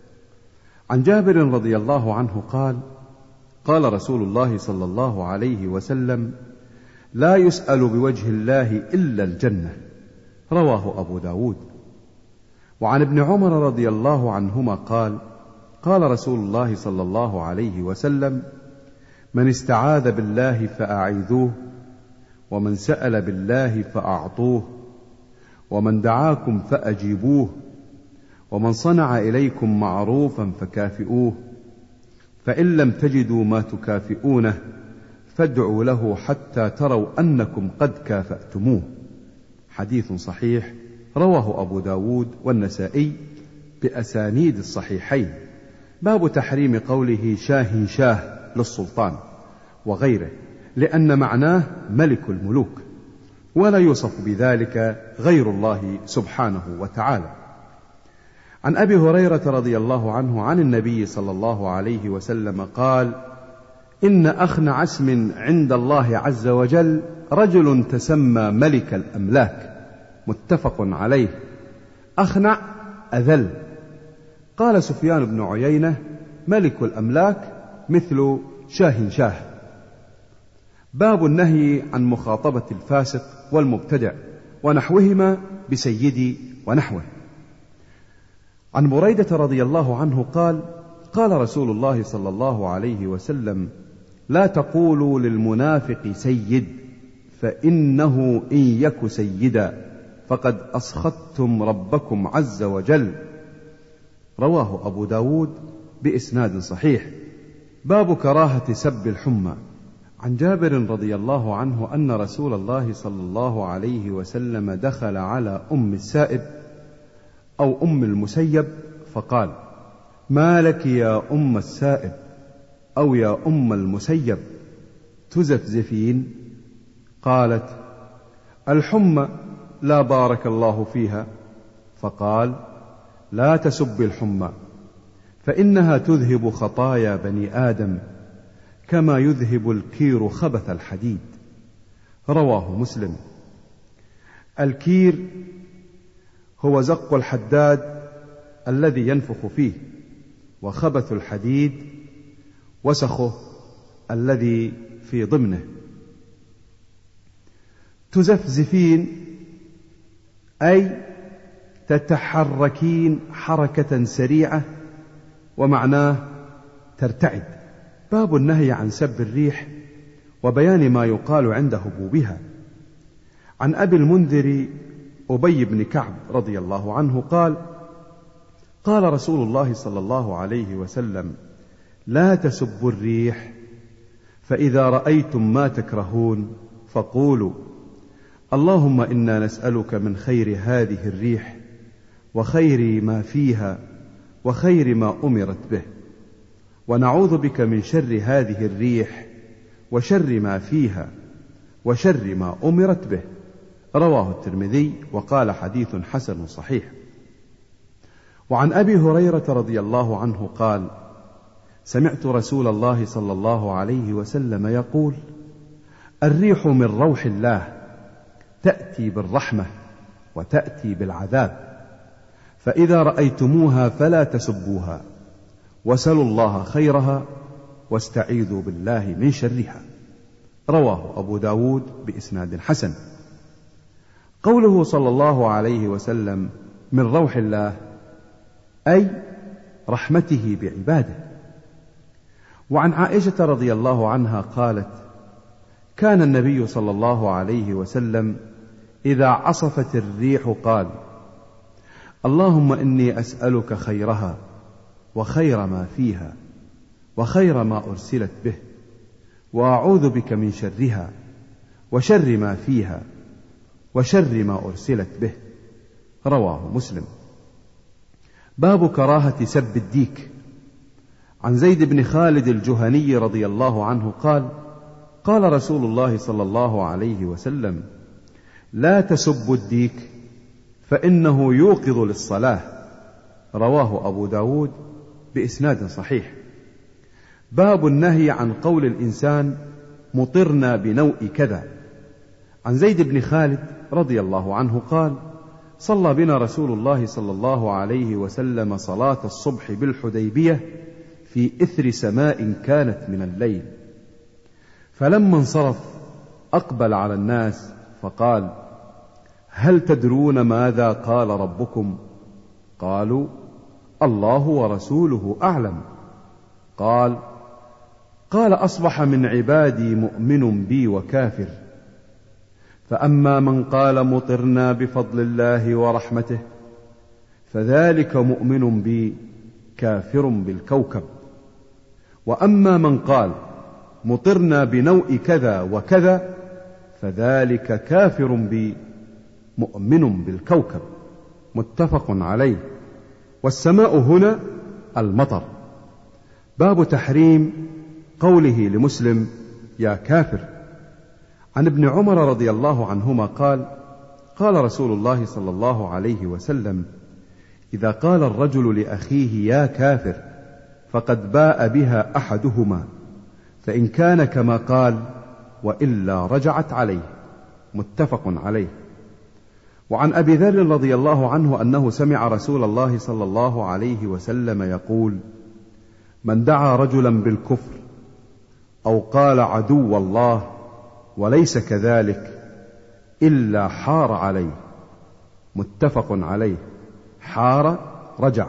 عن جابر رضي الله عنه قال: قال رسول الله صلى الله عليه وسلم: لا يسأل بوجه الله إلا الجنة، رواه أبو داود. وعن ابن عمر رضي الله عنهما قال: قال رسول الله صلى الله عليه وسلم: من استعاذ بالله فأعيذوه، ومن سأل بالله فأعطوه، ومن دعاكم فأجيبوه، ومن صنع إليكم معروفا فكافئوه، فإن لم تجدوا ما تكافئونه فادعوا له حتى تروا أنكم قد كافأتموه. حديث صحيح، رواه أبو داود والنسائي بأسانيد الصحيحين. باب تحريم قوله شاه شاه للسلطان وغيره، لأن معناه ملك الملوك، ولا يوصف بذلك غير الله سبحانه وتعالى. عن أبي هريرة رضي الله عنه عن النبي صلى الله عليه وسلم قال: إن أخنع اسم عند الله عز وجل رجل تسمى ملك الأملاك، متفق عليه. أخنع أذل. قال سفيان بن عيينة: ملك الأملاك مثل شاه شاه. باب النهي عن مخاطبة الفاسق والمبتدع ونحوهما بسيدي ونحوه. عن بريدة رضي الله عنه قال: قال رسول الله صلى الله عليه وسلم: لا تقولوا للمنافق سيد، فإنه إن يك سيدا فقد أسخطتم ربكم عز وجل، رواه أبو داود بإسناد صحيح. باب كراهة سب الحمى. عن جابر رضي الله عنه أن رسول الله صلى الله عليه وسلم دخل على أم السائب أو أم المسيب فقال: ما لك يا أم السائب أو يا أم المسيب تزفزفين؟ قالت: الحمى لا بارك الله فيها. فقال: لا تسب الحمى، فإنها تذهب خطايا بني آدم كما يذهب الكير خبث الحديد، رواه مسلم. الكير هو زق الحداد الذي ينفخ فيه، وخبث الحديد وسخه الذي في ضمنه. تزفزفين أي تتحركين حركة سريعة، ومعناه ترتعد. باب النهي عن سب الريح وبيان ما يقال عند هبوبها. عن أبي المنذر أبي بن كعب رضي الله عنه قال: قال رسول الله صلى الله عليه وسلم: لا تسبوا الريح، فإذا رأيتم ما تكرهون فقولوا: اللهم إنا نسألك من خير هذه الريح وخير ما فيها وخير ما أمرت به، ونعوذ بك من شر هذه الريح وشر ما فيها وشر ما أمرت به، رواه الترمذي وقال حديث حسن صحيح. وعن أبي هريرة رضي الله عنه قال: سمعت رسول الله صلى الله عليه وسلم يقول: الريح من روح الله، تأتي بالرحمة وتأتي بالعذاب، فإذا رأيتموها فلا تسبوها، وسلوا الله خيرها واستعيذوا بالله من شرها، رواه أبو داود بإسناد حسن. قوله صلى الله عليه وسلم من روح الله أي رحمته بعباده. وعن عائشة رضي الله عنها قالت: كان النبي صلى الله عليه وسلم إذا عصفت الريح قال: اللهم إني أسألك خيرها وخير ما فيها وخير ما أرسلت به، وأعوذ بك من شرها وشر ما فيها وشر ما أرسلت به. رواه مسلم. باب كراهة سب الديك. عن زيد بن خالد الجهني رضي الله عنه قال: قال رسول الله صلى الله عليه وسلم: لا تسبوا الديك فإنه يوقظ للصلاة. رواه أبو داود بإسناد صحيح. باب النهي عن قول الإنسان مطرنا بنوء كذا. عن زيد بن خالد رضي الله عنه قال: صلى بنا رسول الله صلى الله عليه وسلم صلاة الصبح بالحديبية في إثر سماء كانت من الليل، فلما انصرف أقبل على الناس فقال: هل تدرون ماذا قال ربكم؟ قالوا: الله ورسوله أعلم. قال: قال أصبح من عبادي مؤمن بي وكافر، فأما من قال مطرنا بفضل الله ورحمته فذلك مؤمن بي كافر بالكوكب، وأما من قال مطرنا بنوء كذا وكذا فذلك كافر بي مؤمن بالكوكب. متفق عليه. والسماء هنا المطر. باب تحريم قوله لمسلم: يا كافر. عن ابن عمر رضي الله عنهما قال: قال رسول الله صلى الله عليه وسلم: إذا قال الرجل لأخيه يا كافر فقد باء بها أحدهما، فإن كان كما قال وإلا رجعت عليه. متفق عليه. وعن أبي ذر رضي الله عنه أنه سمع رسول الله صلى الله عليه وسلم يقول: من دعا رجلا بالكفر أو قال عدو الله وليس كذلك إلا حار عليه. متفق عليه. حار رجع.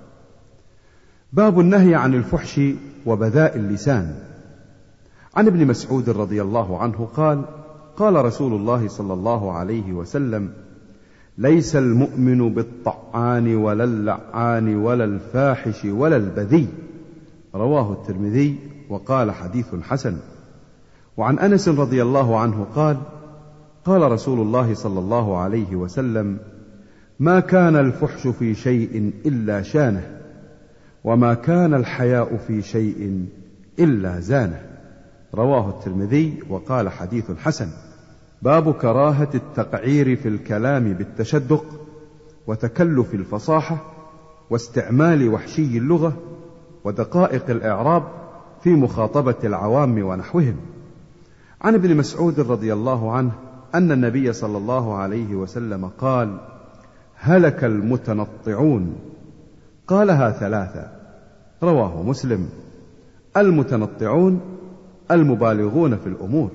باب النهي عن الفحش وبذاء اللسان. عن ابن مسعود رضي الله عنه قال: قال رسول الله صلى الله عليه وسلم: ليس المؤمن بالطعان ولا اللعان ولا الفاحش ولا البذي. رواه الترمذي وقال حديث حسن. وعن أنس رضي الله عنه قال: قال رسول الله صلى الله عليه وسلم: ما كان الفحش في شيء إلا شانه، وما كان الحياء في شيء إلا زانه. رواه الترمذي وقال حديث حسن. باب كراهة التقعير في الكلام بالتشدق وتكلف الفصاحة واستعمال وحشي اللغة ودقائق الإعراب في مخاطبة العوام ونحوهم. عن ابن مسعود رضي الله عنه أن النبي صلى الله عليه وسلم قال: هلك المتنطعون. قالها ثلاثة. رواه مسلم. المتنطعون المبالغون في الأمور.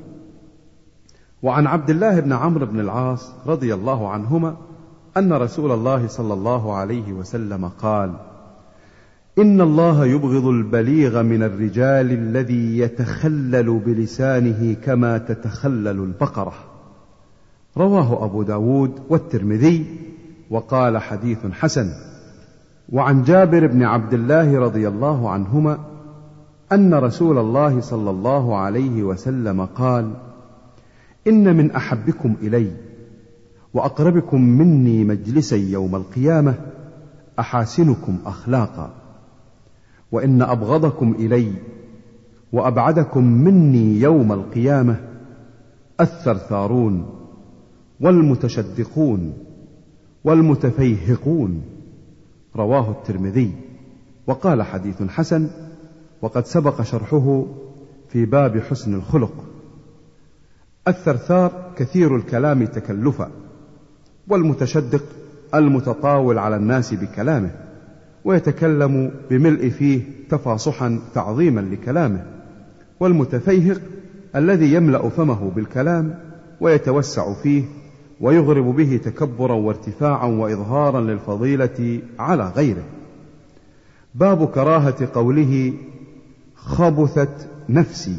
وعن عبد الله بن عمرو بن العاص رضي الله عنهما أن رسول الله صلى الله عليه وسلم قال: إن الله يبغض البليغ من الرجال الذي يتخلل بلسانه كما تتخلل البقرة. رواه أبو داود والترمذي وقال حديث حسن. وعن جابر بن عبد الله رضي الله عنهما أن رسول الله صلى الله عليه وسلم قال: إن من أحبكم إلي وأقربكم مني مجلسا يوم القيامة أحاسنكم أخلاقا، وإن أبغضكم إلي وأبعدكم مني يوم القيامة الثرثارون والمتشدقون والمتفيهقون. رواه الترمذي وقال حديث حسن، وقد سبق شرحه في باب حسن الخلق. الثرثار كثير الكلام تكلفا، والمتشدق المتطاول على الناس بكلامه ويتكلم بملء فيه تفاصحا تعظيما لكلامه، والمتفيهق الذي يملأ فمه بالكلام ويتوسع فيه ويغرب به تكبرا وارتفاعا وإظهارا للفضيلة على غيره. باب كراهة قوله خبثت نفسي.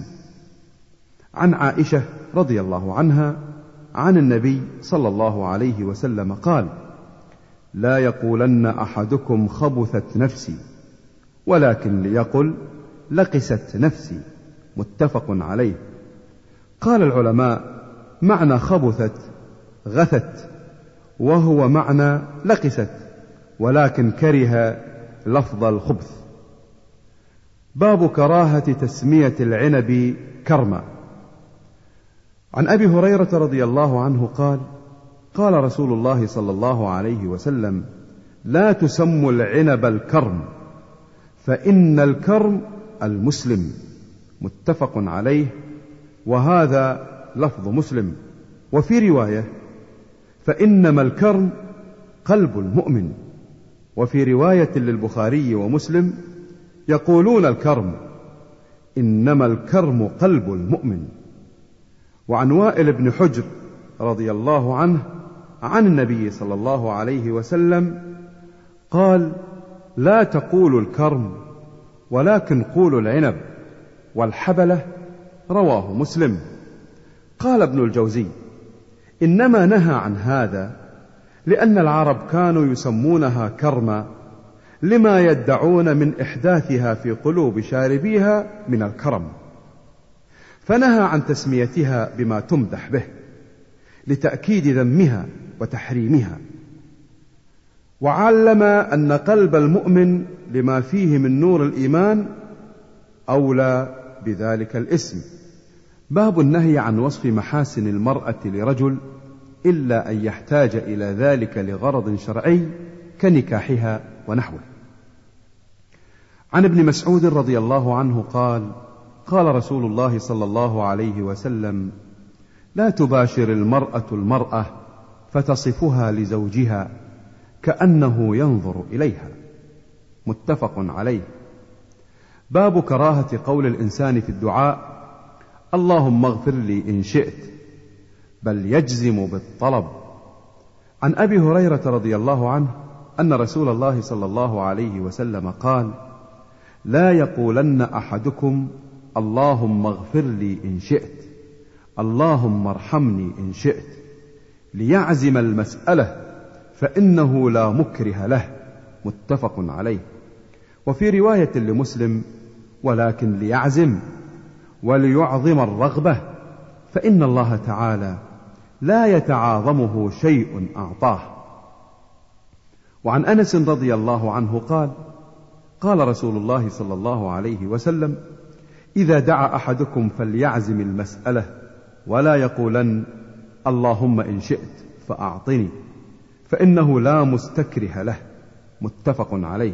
عن عائشة رضي الله عنها عن النبي صلى الله عليه وسلم قال: لا يقولن أحدكم خبثت نفسي، ولكن ليقل لقست نفسي. متفق عليه. قال العلماء: معنى خبثت غثت، وهو معنى لقست، ولكن كره لفظ الخبث. باب كراهة تسمية العنب كرما. عن أبي هريرة رضي الله عنه قال: قال رسول الله صلى الله عليه وسلم: لا تسموا العنب الكرم، فإن الكرم المسلم. متفق عليه، وهذا لفظ مسلم. وفي رواية: فإنما الكرم قلب المؤمن. وفي رواية للبخاري ومسلم يقولون الكرم، إنما الكرم قلب المؤمن. وعن وائل بن حجر رضي الله عنه عن النبي صلى الله عليه وسلم قال: لا تقولوا الكرم، ولكن قولوا العنب والحبلة. رواه مسلم. قال ابن الجوزي: إنما نهى عن هذا لأن العرب كانوا يسمونها كرما لما يدعون من إحداثها في قلوب شاربيها من الكرم، فنهى عن تسميتها بما تمدح به لتأكيد ذمها وتحريمها. وعلم أن قلب المؤمن لما فيه من نور الإيمان أولى بذلك الاسم. باب النهي عن وصف محاسن المرأة لرجل إلا أن يحتاج إلى ذلك لغرض شرعي كنكاحها ونحوه. عن ابن مسعود رضي الله عنه قال: قال رسول الله صلى الله عليه وسلم: لا تباشر المرأة المرأة فتصفها لزوجها كأنه ينظر إليها. متفق عليه. باب كراهة قول الإنسان في الدعاء: اللهم اغفر لي إن شئت، بل يجزم بالطلب. عن أبي هريرة رضي الله عنه أن رسول الله صلى الله عليه وسلم قال: لا يقولن أحدكم اللهم اغفر لي إن شئت، اللهم ارحمني إن شئت، ليعزم المسألة فإنه لا مكره له. متفق عليه. وفي رواية لمسلم: ولكن ليعزم وليعظم الرغبة، فإن الله تعالى لا يتعاظمه شيء أعطاه. وعن أنس رضي الله عنه قال: قال رسول الله صلى الله عليه وسلم: إذا دعا أحدكم فليعزم المسألة ولا يقولن اللهم إن شئت فأعطني، فإنه لا مستكره له. متفق عليه.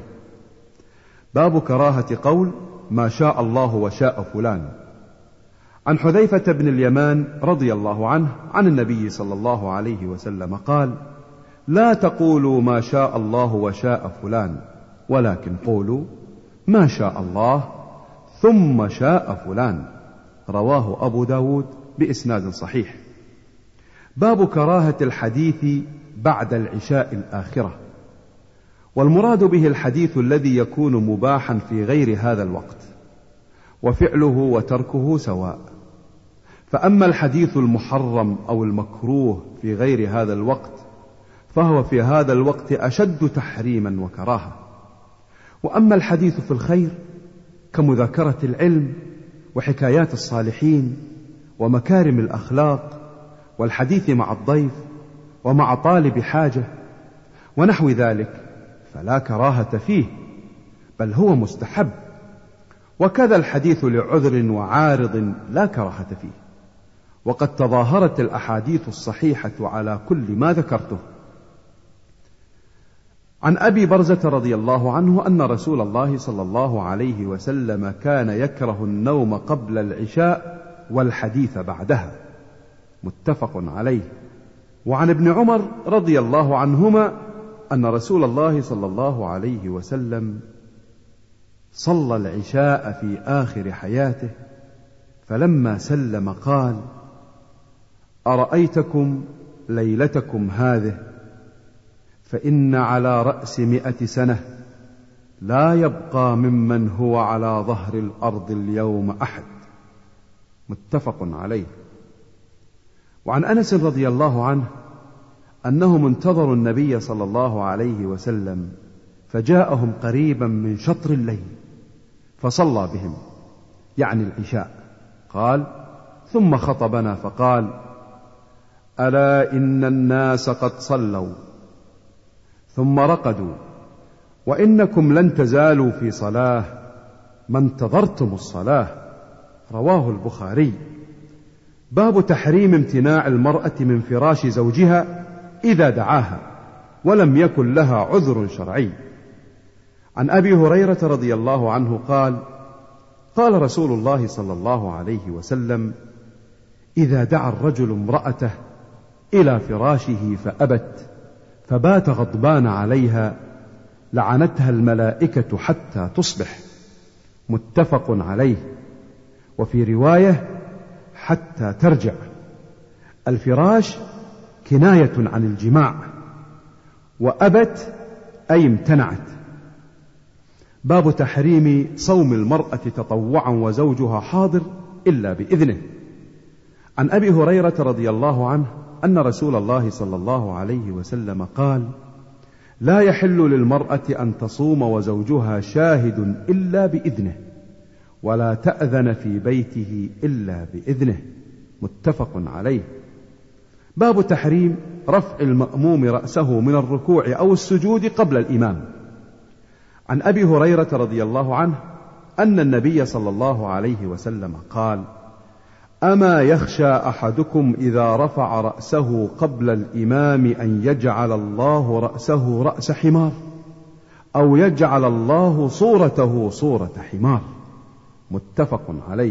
باب كراهة قول ما شاء الله وشاء فلان. عن حذيفة بن اليمان رضي الله عنه عن النبي صلى الله عليه وسلم قال: لا تقولوا ما شاء الله وشاء فلان، ولكن قولوا ما شاء الله ثم شاء فلان. رواه أبو داود بإسناد صحيح. باب كراهة الحديث بعد العشاء الآخرة. والمراد به الحديث الذي يكون مباحا في غير هذا الوقت، وفعله وتركه سواء. فأما الحديث المحرم أو المكروه في غير هذا الوقت فهو في هذا الوقت أشد تحريما وكراهة. وأما الحديث في الخير كمذاكرة العلم وحكايات الصالحين ومكارم الأخلاق والحديث مع الضيف ومع طالب حاجة ونحو ذلك فلا كراهة فيه، بل هو مستحب. وكذا الحديث لعذر وعارض لا كراهة فيه. وقد تظاهرت الأحاديث الصحيحة على كل ما ذكرته. عن أبي برزة رضي الله عنه أن رسول الله صلى الله عليه وسلم كان يكره النوم قبل العشاء والحديث بعدها. متفق عليه. وعن ابن عمر رضي الله عنهما أن رسول الله صلى الله عليه وسلم صلى العشاء في آخر حياته، فلما سلم قال: أرأيتكم ليلتكم هذه، فإن على رأس مئة سنة لا يبقى ممن هو على ظهر الأرض اليوم أحد. متفق عليه. وعن أنس رضي الله عنه أنهم انتظروا النبي صلى الله عليه وسلم فجاءهم قريبا من شطر الليل فصلى بهم، يعني العشاء. قال: ثم خطبنا فقال: ألا إن الناس قد صلوا ثم رقدوا وإنكم لن تزالوا في صلاة ما انتظرتم الصلاة. رواه البخاري. باب تحريم امتناع المرأة من فراش زوجها إذا دعاها ولم يكن لها عذر شرعي. عن أبي هريرة رضي الله عنه قال: قال رسول الله صلى الله عليه وسلم: إذا دعا الرجل امرأته إلى فراشه فأبت فبات غضبان عليها لعنتها الملائكة حتى تصبح. متفق عليه. وفي رواية: حتى ترجع. الفراش كناية عن الجماع، وأبت أي امتنعت. باب تحريم صوم المرأة تطوعا وزوجها حاضر إلا بإذنه. عن أبي هريرة رضي الله عنه أن رسول الله صلى الله عليه وسلم قال: لا يحل للمرأة أن تصوم وزوجها شاهد إلا بإذنه، ولا تأذن في بيته إلا بإذنه. متفق عليه. باب تحريم رفع المأموم رأسه من الركوع أو السجود قبل الإمام. عن أبي هريرة رضي الله عنه أن النبي صلى الله عليه وسلم قال: أما يخشى أحدكم إذا رفع رأسه قبل الإمام أن يجعل الله رأسه رأس حمار، أو يجعل الله صورته صورة حمار. متفق عليه.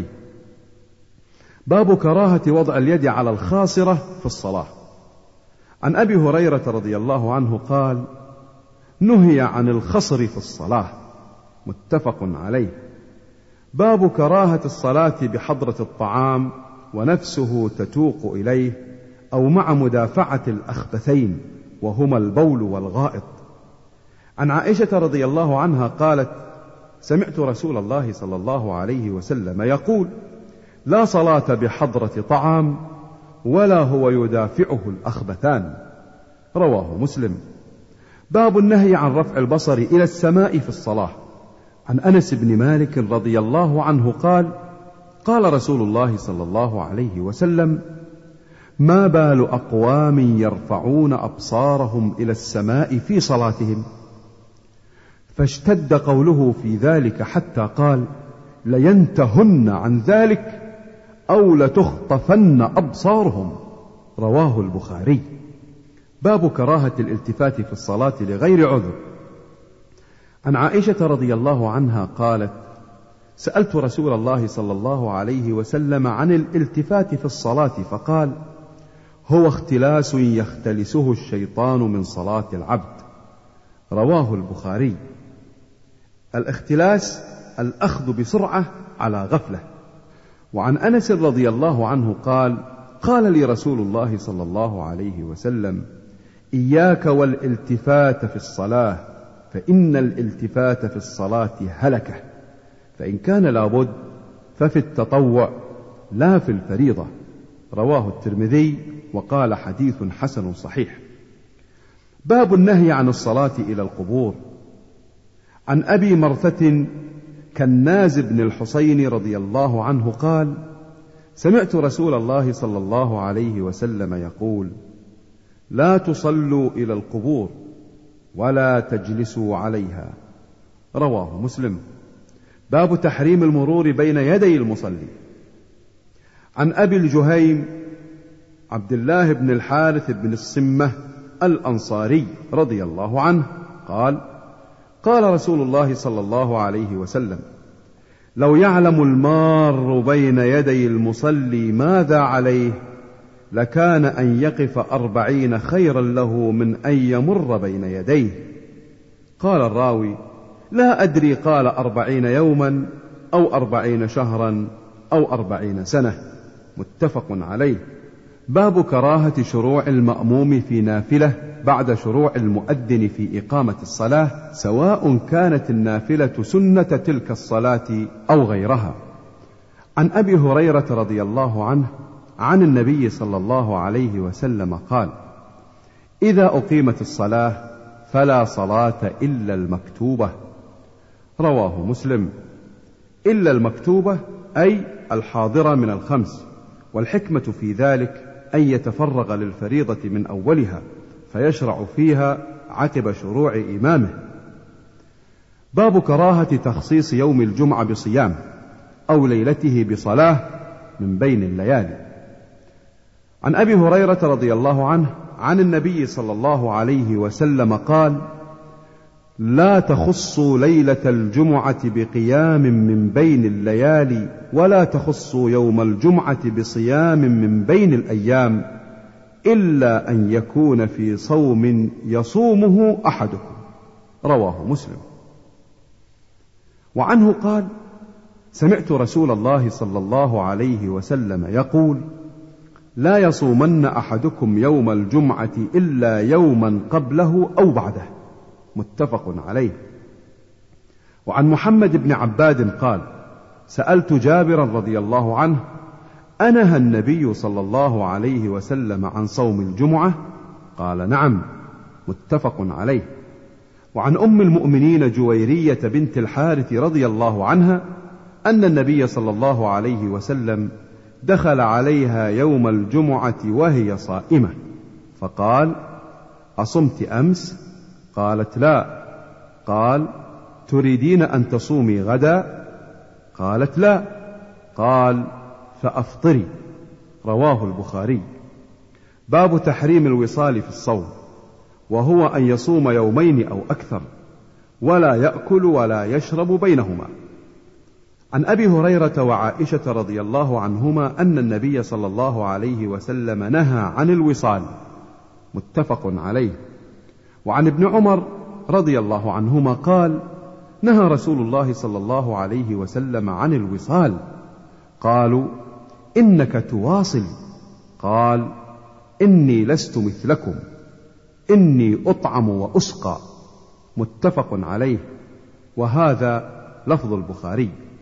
باب كراهة وضع اليد على الخاصرة في الصلاة. عن أبي هريرة رضي الله عنه قال: نهي عن الخصر في الصلاة. متفق عليه. باب كراهة الصلاة بحضرة الطعام ونفسه تتوق إليه، أو مع مدافعة الأخبثين وهما البول والغائط. عن عائشة رضي الله عنها قالت: سمعت رسول الله صلى الله عليه وسلم يقول: لا صلاة بحضرة طعام ولا هو يدافعه الأخبثان. رواه مسلم. باب النهي عن رفع البصر إلى السماء في الصلاة. عن أنس بن مالك رضي الله عنه قال: قال رسول الله صلى الله عليه وسلم: ما بال أقوام يرفعون أبصارهم إلى السماء في صلاتهم؟ فاشتد قوله في ذلك حتى قال: لينتهن عن ذلك أو لتخطفن أبصارهم. رواه البخاري. باب كراهة الالتفات في الصلاة لغير عذر. عن عائشة رضي الله عنها قالت: سألت رسول الله صلى الله عليه وسلم عن الالتفات في الصلاة فقال: هو اختلاس يختلسه الشيطان من صلاة العبد. رواه البخاري. الاختلاس الأخذ بسرعة على غفلة. وعن أنس رضي الله عنه قال: قال لي رسول الله صلى الله عليه وسلم: إياك والالتفات في الصلاة، فإن الالتفات في الصلاة هلكة، فإن كان لابد ففي التطوع لا في الفريضة. رواه الترمذي وقال: حديث حسن صحيح. باب النهي عن الصلاة إلى القبور. عن أبي مرثة كناز بن الحصين رضي الله عنه قال: سمعت رسول الله صلى الله عليه وسلم يقول: لا تصلوا إلى القبور ولا تجلسوا عليها. رواه مسلم. باب تحريم المرور بين يدي المصلي. عن أبي الجهيم عبد الله بن الحارث بن الصمة الأنصاري رضي الله عنه قال: قال رسول الله صلى الله عليه وسلم: لو يعلم المار بين يدي المصلي ماذا عليه لكان أن يقف أربعين خيرا له من أن يمر بين يديه. قال الراوي: لا أدري قال أربعين يوما أو أربعين شهرا أو أربعين سنة. متفق عليه. باب كراهة شروع المأموم في نافلة بعد شروع المؤذن في إقامة الصلاة، سواء كانت النافلة سنة تلك الصلاة أو غيرها. عن أبي هريرة رضي الله عنه عن النبي صلى الله عليه وسلم قال: إذا أقيمت الصلاة فلا صلاة إلا المكتوبة. رواه مسلم. إلا المكتوبة أي الحاضرة من الخمس، والحكمة في ذلك أن يتفرغ للفريضة من أولها فيشرع فيها عقب شروع إمامه. باب كراهة تخصيص يوم الجمعة بصيام أو ليلته بصلاة من بين الليالي. عن أبي هريرة رضي الله عنه عن النبي صلى الله عليه وسلم قال: لا تخصوا ليلة الجمعة بقيام من بين الليالي، ولا تخصوا يوم الجمعة بصيام من بين الأيام، إلا أن يكون في صوم يصومه أحدكم. رواه مسلم. وعنه قال: سمعت رسول الله صلى الله عليه وسلم يقول: لا يصومن أحدكم يوم الجمعة إلا يوما قبله أو بعده. متفق عليه. وعن محمد بن عباد قال: سألت جابرا رضي الله عنه: أنهى النبي صلى الله عليه وسلم عن صوم الجمعة؟ قال: نعم. متفق عليه. وعن أم المؤمنين جويرية بنت الحارث رضي الله عنها أن النبي صلى الله عليه وسلم دخل عليها يوم الجمعة وهي صائمة فقال: أصمت أمس؟ قالت: لا. قال: تريدين أن تصومي غدا؟ قالت: لا. قال: فأفطري. رواه البخاري. باب تحريم الوصال في الصوم، وهو أن يصوم يومين أو أكثر ولا يأكل ولا يشرب بينهما. عن أبي هريرة وعائشة رضي الله عنهما أن النبي صلى الله عليه وسلم نهى عن الوصال. متفق عليه. وعن ابن عمر رضي الله عنهما قال: نهى رسول الله صلى الله عليه وسلم عن الوصال. قالوا: إنك تواصل. قال: إني لست مثلكم، إني أطعم وأسقى. متفق عليه. وهذا لفظ البخاري.